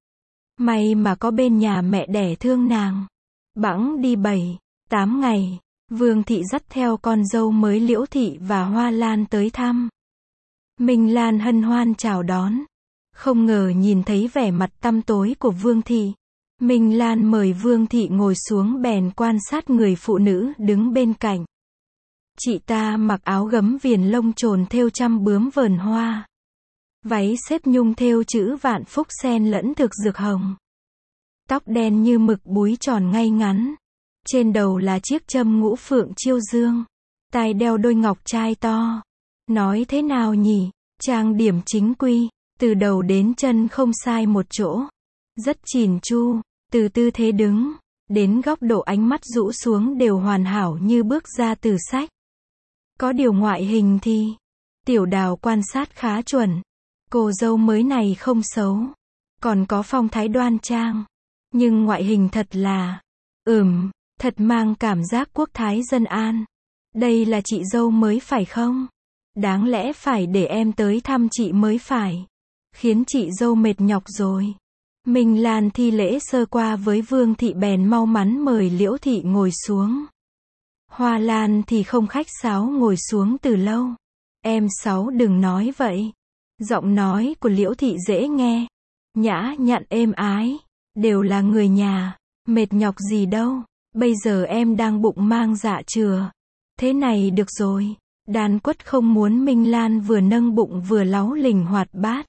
May mà có bên nhà mẹ đẻ thương nàng. Bẵng đi 7-8 ngày, Vương thị dắt theo con dâu mới Liễu thị và Hoa Lan tới thăm. Minh Lan hân hoan chào đón, không ngờ nhìn thấy vẻ mặt tăm tối của Vương thị. Minh Lan mời Vương thị ngồi xuống bèn quan sát người phụ nữ đứng bên cạnh. Chị ta mặc áo gấm viền lông trồn thêu trăm bướm vờn hoa, váy xếp nhung thêu chữ vạn phúc xen lẫn thực dược hồng. Tóc đen như mực búi tròn ngay ngắn, trên đầu là chiếc châm ngũ phượng chiêu dương, tai đeo đôi ngọc trai to. Nói thế nào nhỉ, trang điểm chính quy, từ đầu đến chân không sai một chỗ, rất chỉn chu, từ tư thế đứng đến góc độ ánh mắt rũ xuống đều hoàn hảo như bước ra từ sách. Có điều ngoại hình thì, Tiểu Đào quan sát khá chuẩn. Cô dâu mới này không xấu, còn có phong thái đoan trang, nhưng ngoại hình thật là, thật mang cảm giác quốc thái dân an. Đây là chị dâu mới phải không? Đáng lẽ phải để em tới thăm chị mới phải, khiến chị dâu mệt nhọc rồi. Minh Lan thi lễ sơ qua với Vương thị bèn mau mắn mời Liễu thị ngồi xuống. Hoa Lan thì không khách sáo ngồi xuống từ lâu. Em Sáu đừng nói vậy. Giọng nói của Liễu Thị dễ nghe, nhã nhặn êm ái, đều là người nhà, mệt nhọc gì đâu, bây giờ em đang bụng mang dạ chừa. Thế này được rồi. Đan Quất không muốn Minh Lan vừa nâng bụng vừa láu lình hoạt bát.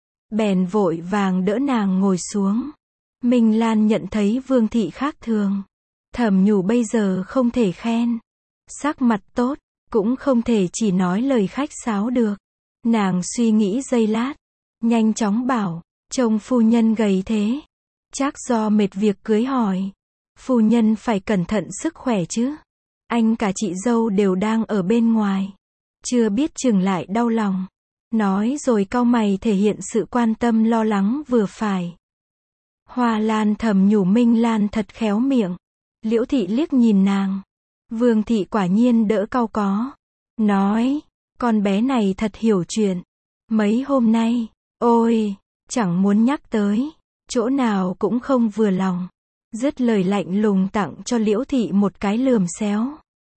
Bèn vội vàng đỡ nàng ngồi xuống. Minh Lan nhận thấy Vương Thị khác thường. Thầm nhủ bây giờ không thể khen. Sắc mặt tốt, cũng không thể chỉ nói lời khách sáo được. Nàng suy nghĩ giây lát, nhanh chóng bảo, trông phu nhân gầy thế. Chắc do mệt việc cưới hỏi. Phu nhân phải cẩn thận sức khỏe chứ. Anh cả chị dâu đều đang ở bên ngoài. Chưa biết chừng lại đau lòng. Nói rồi cau mày thể hiện sự quan tâm lo lắng vừa phải. Hoa Lan thầm nhủ Minh Lan thật khéo miệng. Liễu Thị liếc nhìn nàng. Vương Thị quả nhiên đỡ cau có. Nói, con bé này thật hiểu chuyện. Mấy hôm nay, ôi, chẳng muốn nhắc tới. Chỗ nào cũng không vừa lòng. Dứt lời lạnh lùng tặng cho Liễu Thị một cái lườm xéo.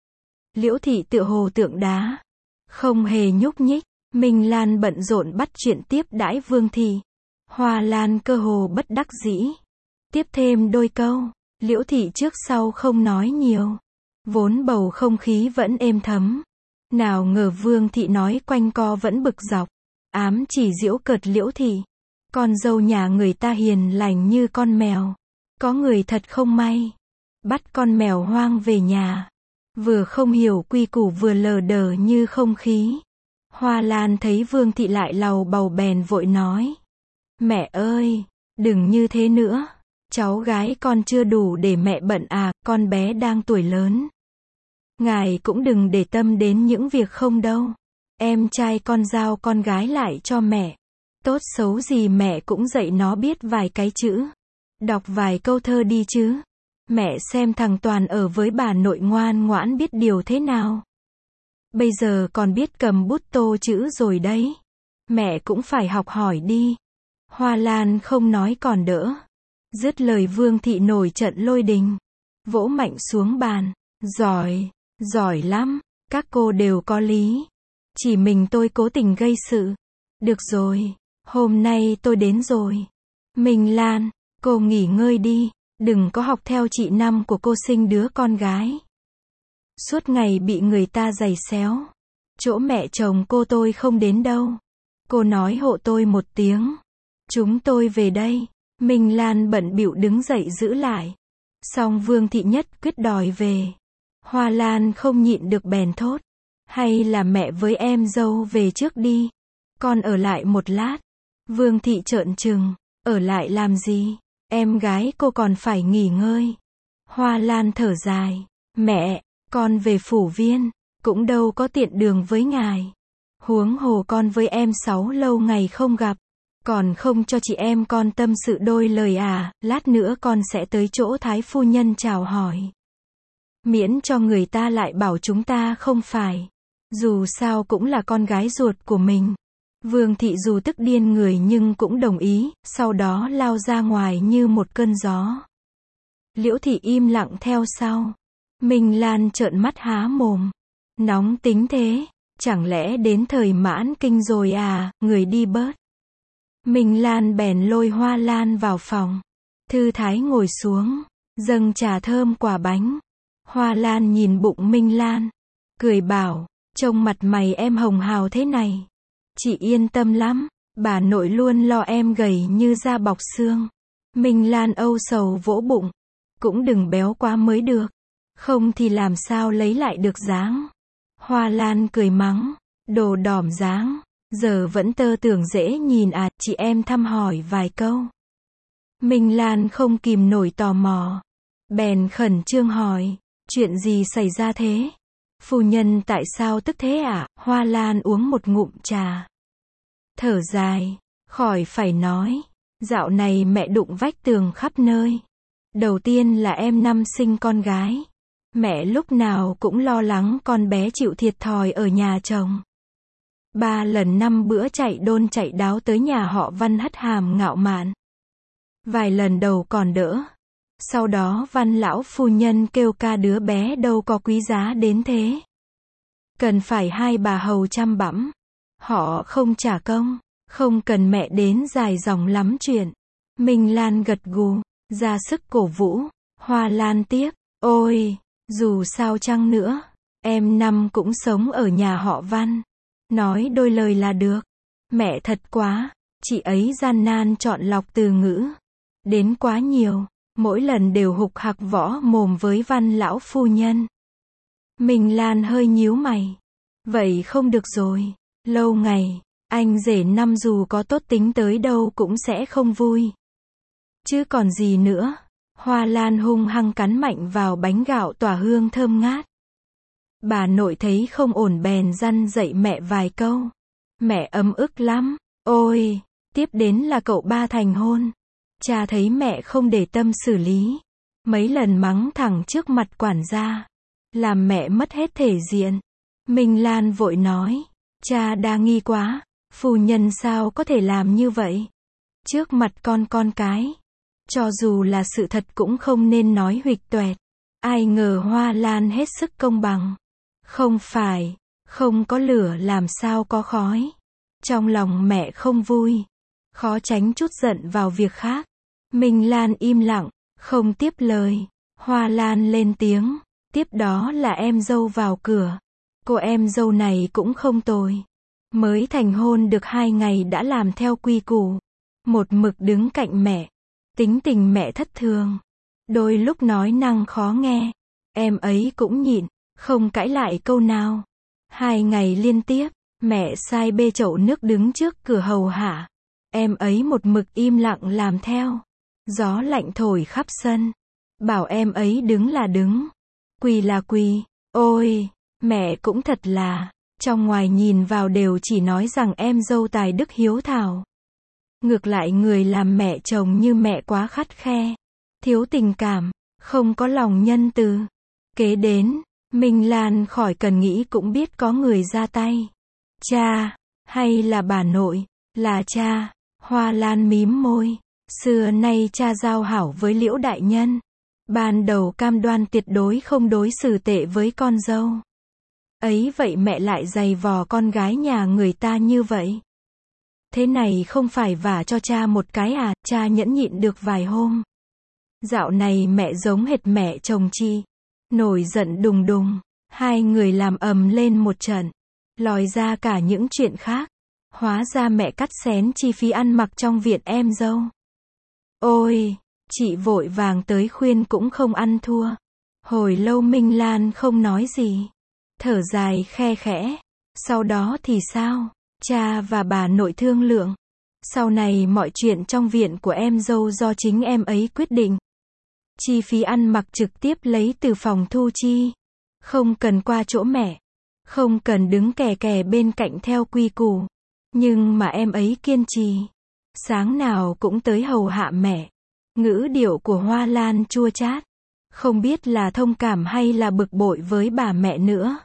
Liễu Thị tựa hồ tượng đá, không hề nhúc nhích. Minh Lan bận rộn bắt chuyện tiếp đãi Vương Thị. Hoa Lan cơ hồ bất đắc dĩ. Tiếp thêm đôi câu. Liễu Thị trước sau không nói nhiều. Vốn bầu không khí vẫn êm thấm. Nào ngờ Vương Thị nói quanh co vẫn bực dọc. Ám chỉ giễu cợt Liễu Thị. Con dâu nhà người ta hiền lành như con mèo. Có người thật không may. Bắt con mèo hoang về nhà. Vừa không hiểu quy củ vừa lờ đờ như không khí. Hoa Lan thấy Vương Thị lại lầu bầu bèn vội nói. Mẹ ơi, đừng như thế nữa. Cháu gái con chưa đủ để mẹ bận à, con bé đang tuổi lớn. Ngài cũng đừng để tâm đến những việc không đâu. Em trai con giao con gái lại cho mẹ. Tốt xấu gì mẹ cũng dạy nó biết vài cái chữ. Đọc vài câu thơ đi chứ. Mẹ xem thằng Toàn ở với bà nội ngoan ngoãn biết điều thế nào. Bây giờ còn biết cầm bút tô chữ rồi đấy. Mẹ cũng phải học hỏi đi. Hoa Lan không nói còn đỡ. Dứt lời Vương Thị nổi trận lôi đình. Vỗ mạnh xuống bàn. Giỏi, giỏi lắm. Các cô đều có lý. Chỉ mình tôi cố tình gây sự. Được rồi, hôm nay tôi đến rồi. Minh Lan, cô nghỉ ngơi đi. Đừng có học theo chị Năm của cô sinh đứa con gái. Suốt ngày bị người ta giày xéo. Chỗ mẹ chồng cô tôi không đến đâu. Cô nói hộ tôi một tiếng. Chúng tôi về đây. Minh Lan bận bịu đứng dậy giữ lại. Song Vương Thị nhất quyết đòi về. Hoa Lan không nhịn được bèn thốt. Hay là mẹ với em dâu về trước đi. Con ở lại một lát. Vương Thị trợn trừng. Ở lại làm gì? Em gái cô còn phải nghỉ ngơi. Hoa Lan thở dài. Mẹ, con về phủ viên. Cũng đâu có tiện đường với ngài. Huống hồ con với em Sáu lâu ngày không gặp. Còn không cho chị em con tâm sự đôi lời à, lát nữa con sẽ tới chỗ Thái phu nhân chào hỏi. Miễn cho người ta lại bảo chúng ta không phải. Dù sao cũng là con gái ruột của mình. Vương Thị dù tức điên người nhưng cũng đồng ý, sau đó lao ra ngoài như một cơn gió. Liễu Thị im lặng theo sau. Minh Lan trợn mắt há mồm. Nóng tính thế, chẳng lẽ đến thời mãn kinh rồi à, người đi bớt. Minh Lan bèn lôi Hoa Lan vào phòng. Thư thái ngồi xuống, dâng trà thơm quả bánh. Hoa Lan nhìn bụng Minh Lan, cười bảo, trông mặt mày em hồng hào thế này. Chị yên tâm lắm, bà nội luôn lo em gầy như da bọc xương. Minh Lan âu sầu vỗ bụng, cũng đừng béo quá mới được, không thì làm sao lấy lại được dáng. Hoa Lan cười mắng, đồ đỏm dáng, giờ vẫn tơ tưởng dễ nhìn à, chị em thăm hỏi vài câu. Minh Lan không kìm nổi tò mò, bèn khẩn trương hỏi, chuyện gì xảy ra thế? Phu nhân tại sao tức thế ạ? Hoa Lan uống một ngụm trà. Thở dài, khỏi phải nói, dạo này mẹ đụng vách tường khắp nơi. Đầu tiên là em năm sinh con gái. Mẹ lúc nào cũng lo lắng con bé chịu thiệt thòi ở nhà chồng. 3 lần 5 bữa chạy đôn chạy đáo tới nhà họ Văn hất hàm ngạo mạn. Vài lần đầu còn đỡ. Sau đó Văn lão phu nhân kêu ca đứa bé đâu có quý giá đến thế. Cần phải hai bà hầu chăm bẵm. Họ không trả công. Không cần mẹ đến dài dòng lắm chuyện. Minh Lan gật gù, ra sức cổ vũ. Hoa Lan tiếp, ôi, dù sao chăng nữa, em năm cũng sống ở nhà họ Văn. Nói đôi lời là được. Mẹ thật quá, chị ấy gian nan chọn lọc từ ngữ. Đến quá nhiều, mỗi lần đều hục hặc võ mồm với Văn lão phu nhân. Minh Lan hơi nhíu mày. Vậy không được rồi, lâu ngày, anh rể năm dù có tốt tính tới đâu cũng sẽ không vui. Chứ còn gì nữa. Hoa Lan hung hăng cắn mạnh vào bánh gạo tỏa hương thơm ngát. Bà nội thấy không ổn bèn răn dạy mẹ vài câu. Mẹ ấm ức lắm. Ôi, tiếp đến là cậu ba thành hôn. Cha thấy mẹ không để tâm xử lý. Mấy lần mắng thẳng trước mặt quản gia. Làm mẹ mất hết thể diện. Minh Lan vội nói. Cha đa nghi quá. Phu nhân sao có thể làm như vậy? Trước mặt con cái. Cho dù là sự thật cũng không nên nói huỵch toẹt. Ai ngờ Hoa Lan hết sức công bằng. Không phải, không có lửa làm sao có khói. Trong lòng mẹ không vui. Khó tránh chút giận vào việc khác. Minh Lan im lặng, không tiếp lời. Hoa Lan lên tiếng. Tiếp đó là em dâu vào cửa. Cô em dâu này cũng không tồi. Mới thành hôn được 2 ngày đã làm theo quy củ. Một mực đứng cạnh mẹ. Tính tình mẹ thất thường. Đôi lúc nói năng khó nghe. Em ấy cũng nhịn, không cãi lại câu nào. 2 ngày liên tiếp, mẹ sai bê chậu nước đứng trước cửa hầu hạ. Em ấy một mực im lặng làm theo. Gió lạnh thổi khắp sân. Bảo em ấy đứng là đứng. Quỳ là quỳ. Ôi, mẹ cũng thật là. Trong ngoài nhìn vào đều chỉ nói rằng em dâu tài đức hiếu thảo. Ngược lại người làm mẹ chồng như mẹ quá khắt khe. Thiếu tình cảm, không có lòng nhân từ. Kế đến, Minh Lan khỏi cần nghĩ cũng biết có người ra tay. Cha, hay là bà nội, là cha. Hoa Lan mím môi. Xưa nay cha giao hảo với Liễu đại nhân. Ban đầu cam đoan tuyệt đối không đối xử tệ với con dâu. Ấy vậy mẹ lại giày vò con gái nhà người ta như vậy. Thế này không phải vả cho cha một cái à, cha nhẫn nhịn được vài hôm. Dạo này mẹ giống hệt mẹ chồng chị. Nổi giận đùng đùng. Hai người làm ầm lên một trận. Lòi ra cả những chuyện khác. Hóa ra mẹ cắt xén chi phí ăn mặc trong viện em dâu. Ôi, chị vội vàng tới khuyên cũng không ăn thua. Hồi lâu Minh Lan không nói gì. Thở dài khe khẽ. Sau đó thì sao? Cha và bà nội thương lượng. Sau này mọi chuyện trong viện của em dâu do chính em ấy quyết định. Chi phí ăn mặc trực tiếp lấy từ phòng thu chi. Không cần qua chỗ mẹ. Không cần đứng kè kè bên cạnh theo quy củ. Nhưng mà em ấy kiên trì. Sáng nào cũng tới hầu hạ mẹ. Ngữ điệu của Hoa Lan chua chát. Không biết là thông cảm hay là bực bội với bà mẹ nữa.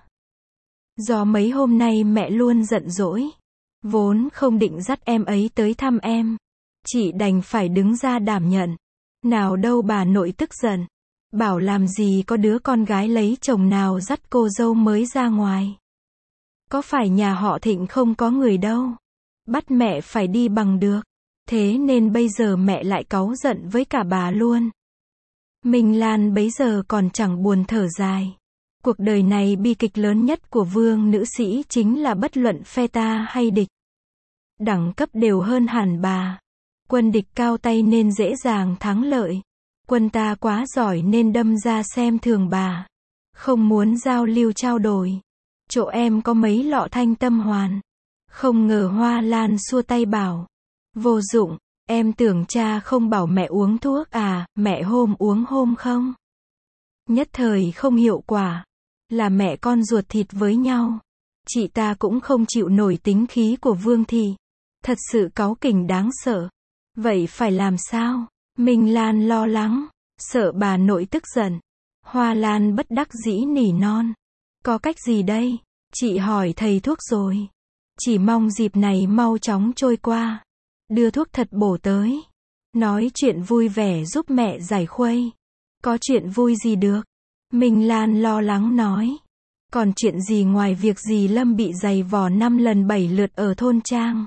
Do mấy hôm nay mẹ luôn giận dỗi. Vốn không định dắt em ấy tới thăm em. Chị đành phải đứng ra đảm nhận. Nào đâu bà nội tức giận. Bảo làm gì có đứa con gái lấy chồng nào dắt cô dâu mới ra ngoài. Có phải nhà họ Thịnh không có người đâu. Bắt mẹ phải đi bằng được. Thế nên bây giờ mẹ lại cáu giận với cả bà luôn. Minh Lan bấy giờ còn chẳng buồn thở dài. Cuộc đời này bi kịch lớn nhất của vương nữ sĩ chính là bất luận phe ta hay địch. Đẳng cấp đều hơn hẳn bà. Quân địch cao tay nên dễ dàng thắng lợi. Quân ta quá giỏi nên đâm ra xem thường bà. Không muốn giao lưu trao đổi. Chỗ em có mấy lọ thanh tâm hoàn. Không ngờ Hoa Lan xua tay bảo. Vô dụng, em tưởng cha không bảo mẹ uống thuốc à, mẹ hôm uống hôm không. Nhất thời không hiệu quả. Là mẹ con ruột thịt với nhau. Chị ta cũng không chịu nổi tính khí của Vương Thị. Thật sự cáu kỉnh đáng sợ. Vậy phải làm sao? Minh Lan lo lắng. Sợ bà nội tức giận. Hoa Lan bất đắc dĩ nỉ non. Có cách gì đây? Chị hỏi thầy thuốc rồi. Chỉ mong dịp này mau chóng trôi qua. Đưa thuốc thật bổ tới. Nói chuyện vui vẻ giúp mẹ giải khuây. Có chuyện vui gì được? Minh Lan lo lắng nói. Còn chuyện gì ngoài việc dì Lâm bị giày vò 5 lần 7 lượt ở thôn trang.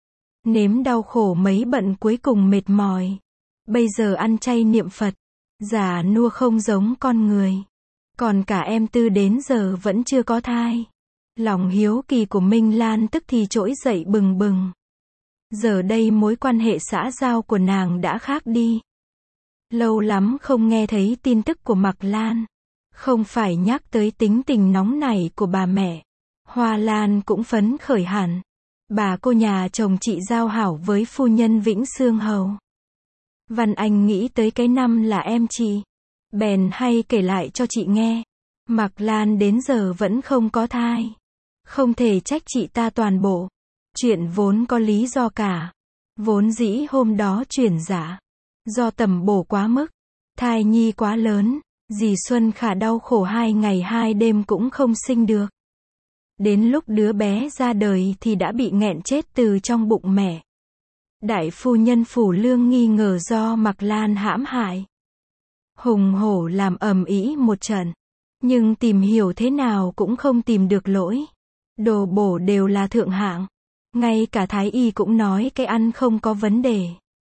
Nếm đau khổ mấy bận cuối cùng mệt mỏi. Bây giờ ăn chay niệm Phật. Già nua không giống con người. Còn cả em Tư đến giờ vẫn chưa có thai. Lòng hiếu kỳ của Minh Lan tức thì trỗi dậy bừng bừng. Giờ đây mối quan hệ xã giao của nàng đã khác đi. Lâu lắm không nghe thấy tin tức của Mạc Lan. Không phải nhắc tới tính tình nóng nảy của bà mẹ. Hoa Lan cũng phấn khởi hẳn. Bà cô nhà chồng chị giao hảo với phu nhân Vĩnh Xương Hầu. Văn Anh nghĩ tới cái năm là em chị. Bèn hay kể lại cho chị nghe. Mạc Lan đến giờ vẫn không có thai. Không thể trách chị ta toàn bộ. Chuyện vốn có lý do cả. Vốn dĩ hôm đó chuyển dạ. Do tầm bổ quá mức. Thai nhi quá lớn. Dì Xuân Khả đau khổ 2 ngày 2 đêm cũng không sinh được. Đến lúc đứa bé ra đời thì đã bị nghẹn chết từ trong bụng mẹ. Đại phu nhân Phủ Lương nghi ngờ do Mạc Lan hãm hại. Hùng hổ làm ầm ĩ một trận. Nhưng tìm hiểu thế nào cũng không tìm được lỗi. Đồ bổ đều là thượng hạng. Ngay cả Thái Y cũng nói cái ăn không có vấn đề.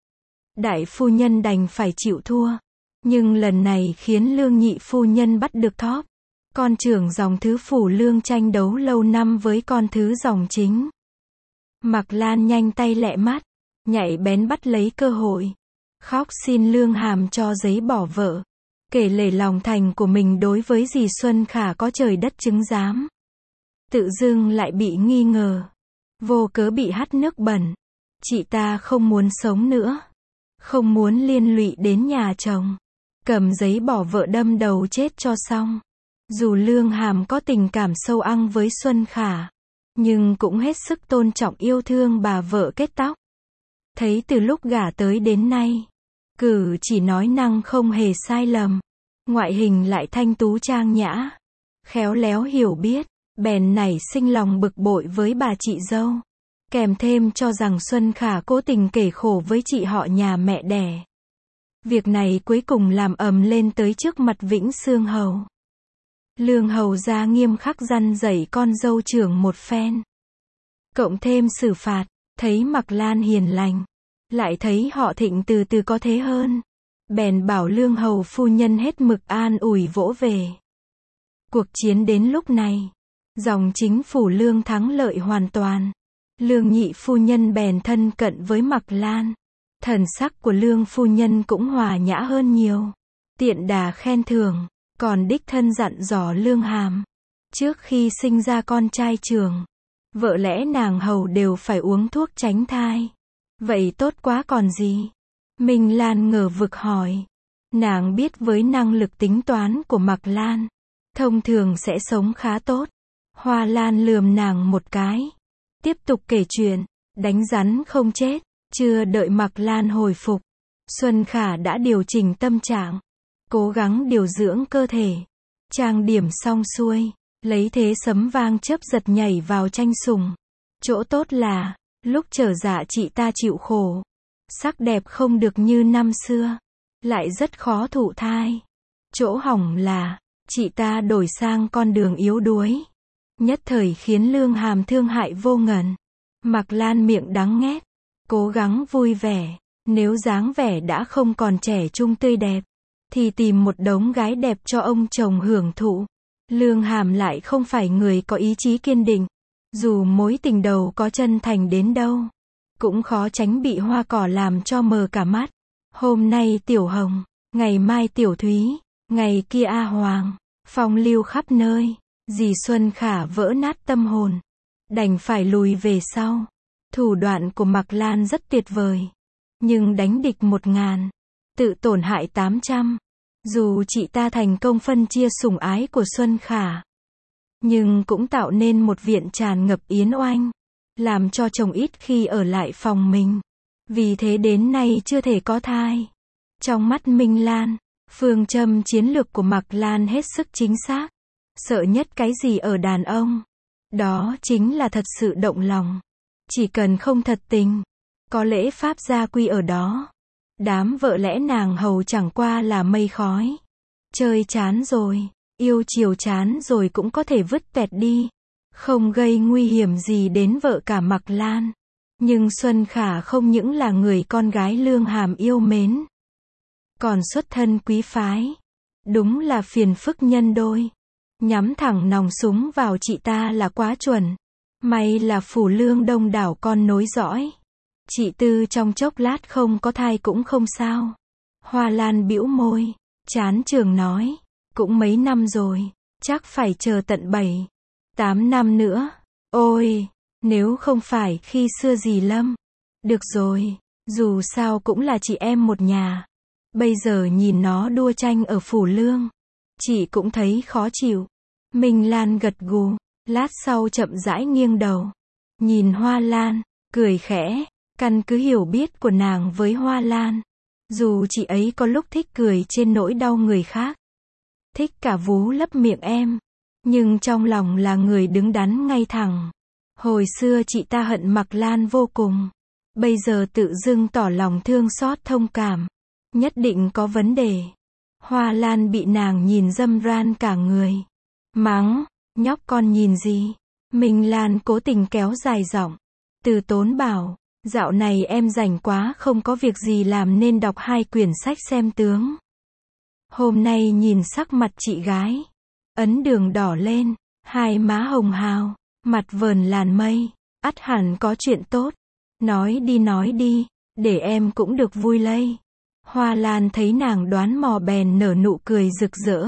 Đại phu nhân đành phải chịu thua. Nhưng lần này khiến Lương nhị phu nhân bắt được thóp. Con trưởng dòng thứ Phủ Lương tranh đấu lâu năm với con thứ dòng chính. Mạc Lan nhanh tay lẹ mắt. Nhạy bén bắt lấy cơ hội. Khóc xin Lương Hàm cho giấy bỏ vợ. Kể lể lòng thành của mình đối với dì Xuân Khả có trời đất chứng giám. Tự dưng lại bị nghi ngờ. Vô cớ bị hắt nước bẩn. Chị ta không muốn sống nữa. Không muốn liên lụy đến nhà chồng. Cầm giấy bỏ vợ đâm đầu chết cho xong. Dù Lương Hàm có tình cảm sâu ăng với Xuân Khả. Nhưng cũng hết sức tôn trọng yêu thương bà vợ kết tóc. Thấy từ lúc gả tới đến nay. Cử chỉ nói năng không hề sai lầm. Ngoại hình lại thanh tú trang nhã. Khéo léo hiểu biết. Bèn nảy sinh lòng bực bội với bà chị dâu. Kèm thêm cho rằng Xuân Khả cố tình kể khổ với chị họ nhà mẹ đẻ. Việc này cuối cùng làm ầm lên tới trước mặt Vĩnh Xương Hầu. Lương hầu ra nghiêm khắc răn dạy con dâu trưởng một phen. Cộng thêm xử phạt, thấy Mạc Lan hiền lành. Lại thấy họ Thịnh từ từ có thế hơn. Bèn bảo Lương hầu phu nhân hết mực an ủi vỗ về. Cuộc chiến đến lúc này. Dòng chính Phủ Lương thắng lợi hoàn toàn. Lương nhị phu nhân bèn thân cận với Mạc Lan. Thần sắc của Lương phu nhân cũng hòa nhã hơn nhiều. Tiện đà khen thưởng. Còn đích thân dặn dò Lương Hàm. Trước khi sinh ra con trai trưởng. Vợ lẽ nàng hầu đều phải uống thuốc tránh thai. Vậy tốt quá còn gì? Minh Lan ngờ vực hỏi. Nàng biết với năng lực tính toán của Mạc Lan. Thông thường sẽ sống khá tốt. Hoa Lan lườm nàng một cái. Tiếp tục kể chuyện. Đánh rắn không chết. Chưa đợi Mạc Lan hồi phục. Xuân Khả đã điều chỉnh tâm trạng. Cố gắng điều dưỡng cơ thể. Trang điểm xong xuôi. Lấy thế sấm vang chớp giật nhảy vào tranh sủng. Chỗ tốt là, lúc trở dạ chị ta chịu khổ. Sắc đẹp không được như năm xưa. Lại rất khó thụ thai. Chỗ hỏng là, chị ta đổi sang con đường yếu đuối. Nhất thời khiến Lương Hàm thương hại vô ngần. Mạc Lan miệng đắng nghét. Cố gắng vui vẻ. Nếu dáng vẻ đã không còn trẻ trung tươi đẹp. Thì tìm một đống gái đẹp cho ông chồng hưởng thụ. Lương Hàm lại không phải người có ý chí kiên định. Dù mối tình đầu có chân thành đến đâu. Cũng khó tránh bị hoa cỏ làm cho mờ cả mắt. Hôm nay Tiểu Hồng. Ngày mai Tiểu Thúy. Ngày kia A Hoàng. Phong lưu khắp nơi. Dì Xuân Khả vỡ nát tâm hồn. Đành phải lùi về sau. Thủ đoạn của Mạc Lan rất tuyệt vời. Nhưng đánh địch 1000. Tự tổn hại 800. Dù chị ta thành công phân chia sủng ái của Xuân Khả. Nhưng cũng tạo nên một viện tràn ngập yến oanh. Làm cho chồng ít khi ở lại phòng mình. Vì thế đến nay chưa thể có thai. Trong mắt Minh Lan, phương châm chiến lược của Mạc Lan hết sức chính xác. Sợ nhất cái gì ở đàn ông? Đó chính là thật sự động lòng. Chỉ cần không thật tình. Có lễ pháp gia quy ở đó. Đám vợ lẽ nàng hầu chẳng qua là mây khói. Chơi chán rồi. Yêu chiều chán rồi cũng có thể vứt tuẹt đi. Không gây nguy hiểm gì đến vợ cả Mạc Lan. Nhưng Xuân Khả không những là người con gái lương hàm yêu mến, còn xuất thân quý phái. Đúng là phiền phức nhân đôi. Nhắm thẳng nòng súng vào chị ta là quá chuẩn. May là phủ lương đông đảo con nối dõi. Chị Tư trong chốc lát không có thai cũng không sao. Hoa Lan bĩu môi, chán chường nói, cũng mấy năm rồi, chắc phải chờ tận 7-8 năm nữa. Ôi, nếu không phải khi xưa dì Lâm. Được rồi, dù sao cũng là chị em một nhà. Bây giờ nhìn nó đua tranh ở phủ lương, chị cũng thấy khó chịu. Minh Lan gật gù, lát sau chậm rãi nghiêng đầu, nhìn Hoa Lan, cười khẽ. Căn cứ hiểu biết của nàng với Hoa Lan, dù chị ấy có lúc thích cười trên nỗi đau người khác, thích cả vú lấp miệng em, nhưng trong lòng là người đứng đắn ngay thẳng. Hồi xưa chị ta hận Mạc Lan vô cùng, bây giờ tự dưng tỏ lòng thương xót thông cảm, nhất định có vấn đề. Hoa Lan bị nàng nhìn râm ran cả người, mắng, nhóc con nhìn gì? Minh Lan cố tình kéo dài giọng, Từ Tốn bảo, dạo này em rảnh quá không có việc gì làm nên đọc 2 quyển sách xem tướng. Hôm nay nhìn sắc mặt chị gái, ấn đường đỏ lên, hai má hồng hào, mặt vờn làn mây, ắt hẳn có chuyện tốt. Nói đi, để em cũng được vui lây. Hoa Lan thấy nàng đoán mò bèn nở nụ cười rực rỡ.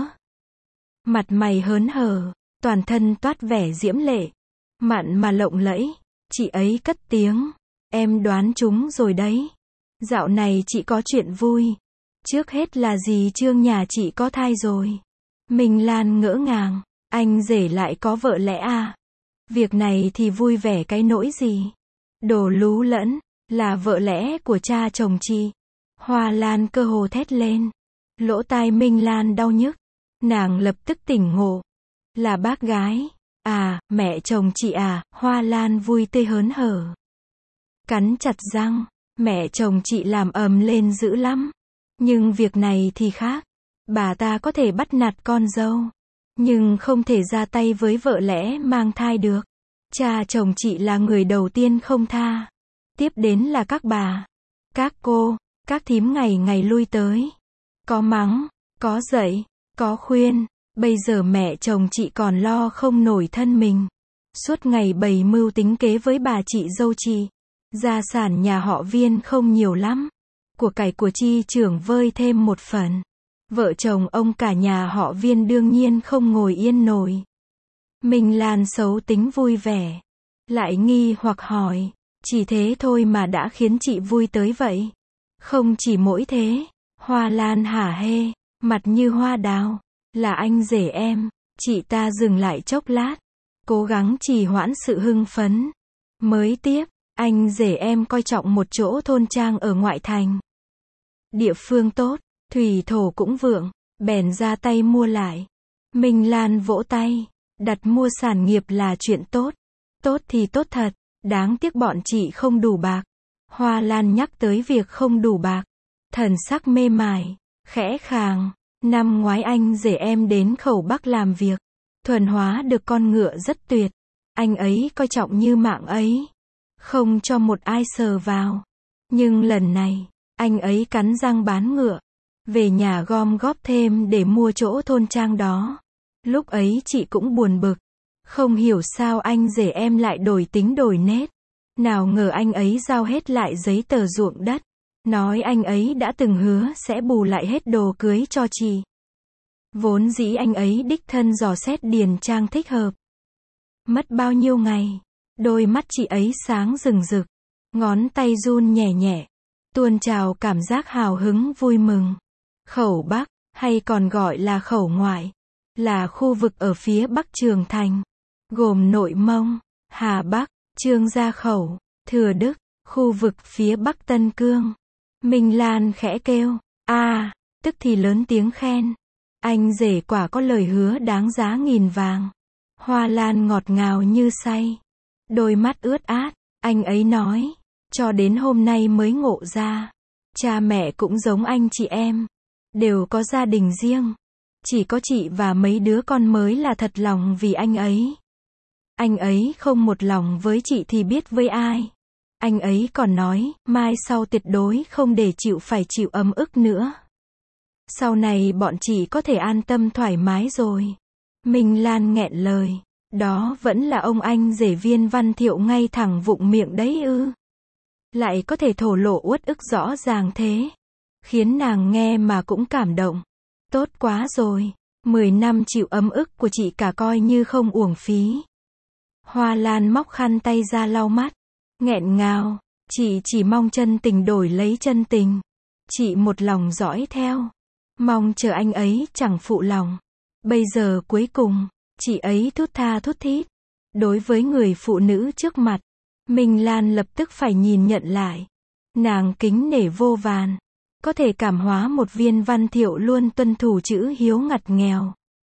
Mặt mày hớn hở, toàn thân toát vẻ diễm lệ, mặn mà lộng lẫy. Chị ấy cất tiếng, em đoán chúng rồi đấy. Dạo này chị có chuyện vui. Trước hết là dì Trương nhà chị có thai rồi. Minh Lan ngỡ ngàng, anh rể lại có vợ lẽ à? Việc này thì vui vẻ cái nỗi gì? Đồ lú lẫn, là vợ lẽ của cha chồng chị. Hoa Lan cơ hồ thét lên. Lỗ tai Minh Lan đau nhức. Nàng lập tức tỉnh ngộ. Là bác gái. À, mẹ chồng chị à? Hoa Lan vui tươi hớn hở. Cắn chặt răng, mẹ chồng chị làm ầm lên dữ lắm. Nhưng việc này thì khác. Bà ta có thể bắt nạt con dâu, nhưng không thể ra tay với vợ lẽ mang thai được. Cha chồng chị là người đầu tiên không tha. Tiếp đến là các bà, các cô, các thím ngày ngày lui tới. Có mắng, có dạy, có khuyên. Bây giờ mẹ chồng chị còn lo không nổi thân mình. Suốt ngày bày mưu tính kế với bà chị dâu chị. Gia sản nhà họ Viên không nhiều lắm. Của cải của chi trưởng vơi thêm một phần. Vợ chồng ông cả nhà họ Viên đương nhiên không ngồi yên nổi. Minh Lan xấu tính vui vẻ. Lại nghi hoặc hỏi. Chỉ thế thôi mà đã khiến chị vui tới vậy. Không chỉ mỗi thế. Hoa Lan hả hê, mặt như hoa đào. Là anh rể em. Chị ta dừng lại chốc lát, cố gắng trì hoãn sự hưng phấn. Mới tiếp, anh rể em coi trọng một chỗ thôn trang ở ngoại thành. Địa phương tốt, thủy thổ cũng vượng, bèn ra tay mua lại. Minh Lan vỗ tay, đặt mua sản nghiệp là chuyện tốt. Tốt thì tốt thật, đáng tiếc bọn chị không đủ bạc. Hoa Lan nhắc tới việc không đủ bạc. Thần sắc mê mải, khẽ khàng. Năm ngoái anh rể em đến Khẩu Bắc làm việc. Thuần hóa được con ngựa rất tuyệt. Anh ấy coi trọng như mạng ấy. Không cho một ai sờ vào. Nhưng lần này, anh ấy cắn răng bán ngựa. Về nhà gom góp thêm để mua chỗ thôn trang đó. Lúc ấy chị cũng buồn bực. Không hiểu sao anh rể em lại đổi tính đổi nết. Nào ngờ anh ấy giao hết lại giấy tờ ruộng đất. Nói anh ấy đã từng hứa sẽ bù lại hết đồ cưới cho chị. Vốn dĩ anh ấy đích thân dò xét điền trang thích hợp. Mất bao nhiêu ngày, đôi mắt chị ấy sáng rừng rực, ngón tay run nhẹ nhẹ, tuôn trào cảm giác hào hứng vui mừng. Khẩu Bắc, hay còn gọi là Khẩu Ngoại, là khu vực ở phía Bắc Trường Thành, gồm Nội Mông, Hà Bắc, Trương Gia Khẩu, Thừa Đức, khu vực phía Bắc Tân Cương. Minh Lan khẽ kêu, tức thì lớn tiếng khen. Anh rể quả có lời hứa đáng giá nghìn vàng. Hoa Lan ngọt ngào như say. Đôi mắt ướt át, anh ấy nói, cho đến hôm nay mới ngộ ra. Cha mẹ cũng giống anh chị em. Đều có gia đình riêng. Chỉ có chị và mấy đứa con mới là thật lòng vì anh ấy. Anh ấy không một lòng với chị thì biết với ai. Anh ấy còn nói, mai sau tuyệt đối không để phải chịu ấm ức nữa. Sau này bọn chị có thể an tâm thoải mái rồi. Minh Lan nghẹn lời. Đó vẫn là ông anh rể Viên Văn Thiệu ngay thẳng vụng miệng đấy ư. Lại có thể thổ lộ uất ức rõ ràng thế. Khiến nàng nghe mà cũng cảm động. Tốt quá rồi. 10 năm chịu ấm ức của chị cả coi như không uổng phí. Hoa Lan móc khăn tay ra lau mắt. Nghẹn ngào. Chị chỉ mong chân tình đổi lấy chân tình. Chị một lòng dõi theo. Mong chờ anh ấy chẳng phụ lòng. Bây giờ cuối cùng, chị ấy thút tha thút thít. Đối với người phụ nữ trước mặt, Minh Lan lập tức phải nhìn nhận lại. Nàng kính nể vô vàn. Có thể cảm hóa một Viên Văn Thiệu luôn tuân thủ chữ hiếu ngặt nghèo.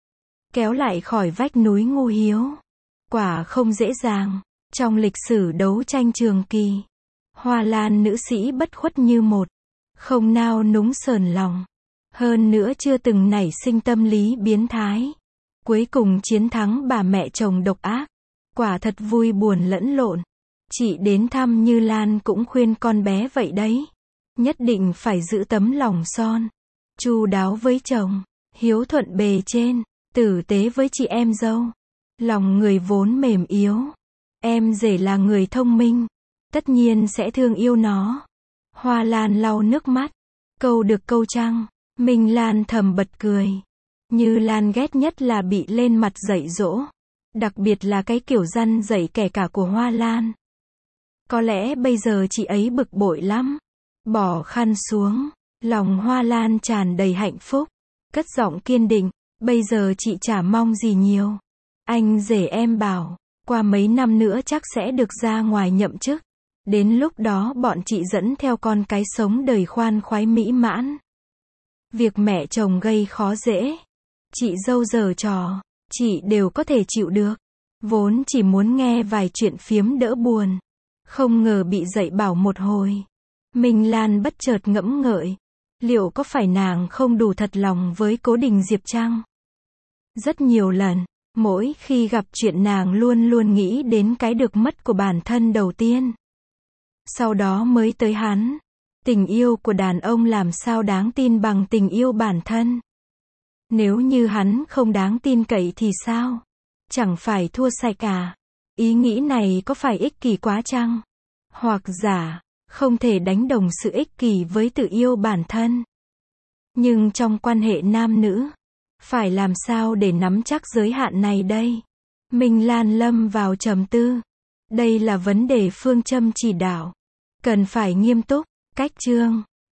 Kéo lại khỏi vách núi ngu hiếu. Quả không dễ dàng. Trong lịch sử đấu tranh trường kỳ, Hoa Lan nữ sĩ bất khuất như một. Không nao núng sờn lòng. Hơn nữa chưa từng nảy sinh tâm lý biến thái. Cuối cùng chiến thắng bà mẹ chồng độc ác. Quả thật vui buồn lẫn lộn. Chị đến thăm Như Lan cũng khuyên con bé vậy đấy. Nhất định phải giữ tấm lòng son. Chu đáo với chồng. Hiếu thuận bề trên. Tử tế với chị em dâu. Lòng người vốn mềm yếu. Em rể là người thông minh. Tất nhiên sẽ thương yêu nó. Hoa Lan lau nước mắt. Câu được câu trăng. Minh Lan thầm bật cười. Như Lan ghét nhất là bị lên mặt dạy dỗ. Đặc biệt là cái kiểu răn dạy kẻ cả của Hoa Lan. Có lẽ bây giờ chị ấy bực bội lắm. Bỏ khăn xuống. Lòng Hoa Lan tràn đầy hạnh phúc. Cất giọng kiên định. Bây giờ chị chả mong gì nhiều. Anh rể em bảo. Qua mấy năm nữa chắc sẽ được ra ngoài nhậm chức. Đến lúc đó bọn chị dẫn theo con cái sống đời khoan khoái mỹ mãn. Việc mẹ chồng gây khó dễ. Chị dâu giở trò. Chị đều có thể chịu được. Vốn chỉ muốn nghe vài chuyện phiếm đỡ buồn. Không ngờ bị dạy bảo một hồi. Minh Lan bất chợt ngẫm ngợi. Liệu có phải nàng không đủ thật lòng với Cố Đình Diệp chăng? Rất nhiều lần, mỗi khi gặp chuyện nàng luôn luôn nghĩ đến cái được mất của bản thân đầu tiên. Sau đó mới tới hắn. Tình yêu của đàn ông làm sao đáng tin bằng tình yêu bản thân? Nếu như hắn không đáng tin cậy thì sao? Chẳng phải thua sạch à? Ý nghĩ này có phải ích kỷ quá chăng? Hoặc giả, không thể đánh đồng sự ích kỷ với tự yêu bản thân. Nhưng trong quan hệ nam nữ, phải làm sao để nắm chắc giới hạn này đây? Minh Lan lâm vào trầm tư. Đây là vấn đề phương châm chỉ đạo. Cần phải nghiêm túc, cách chương.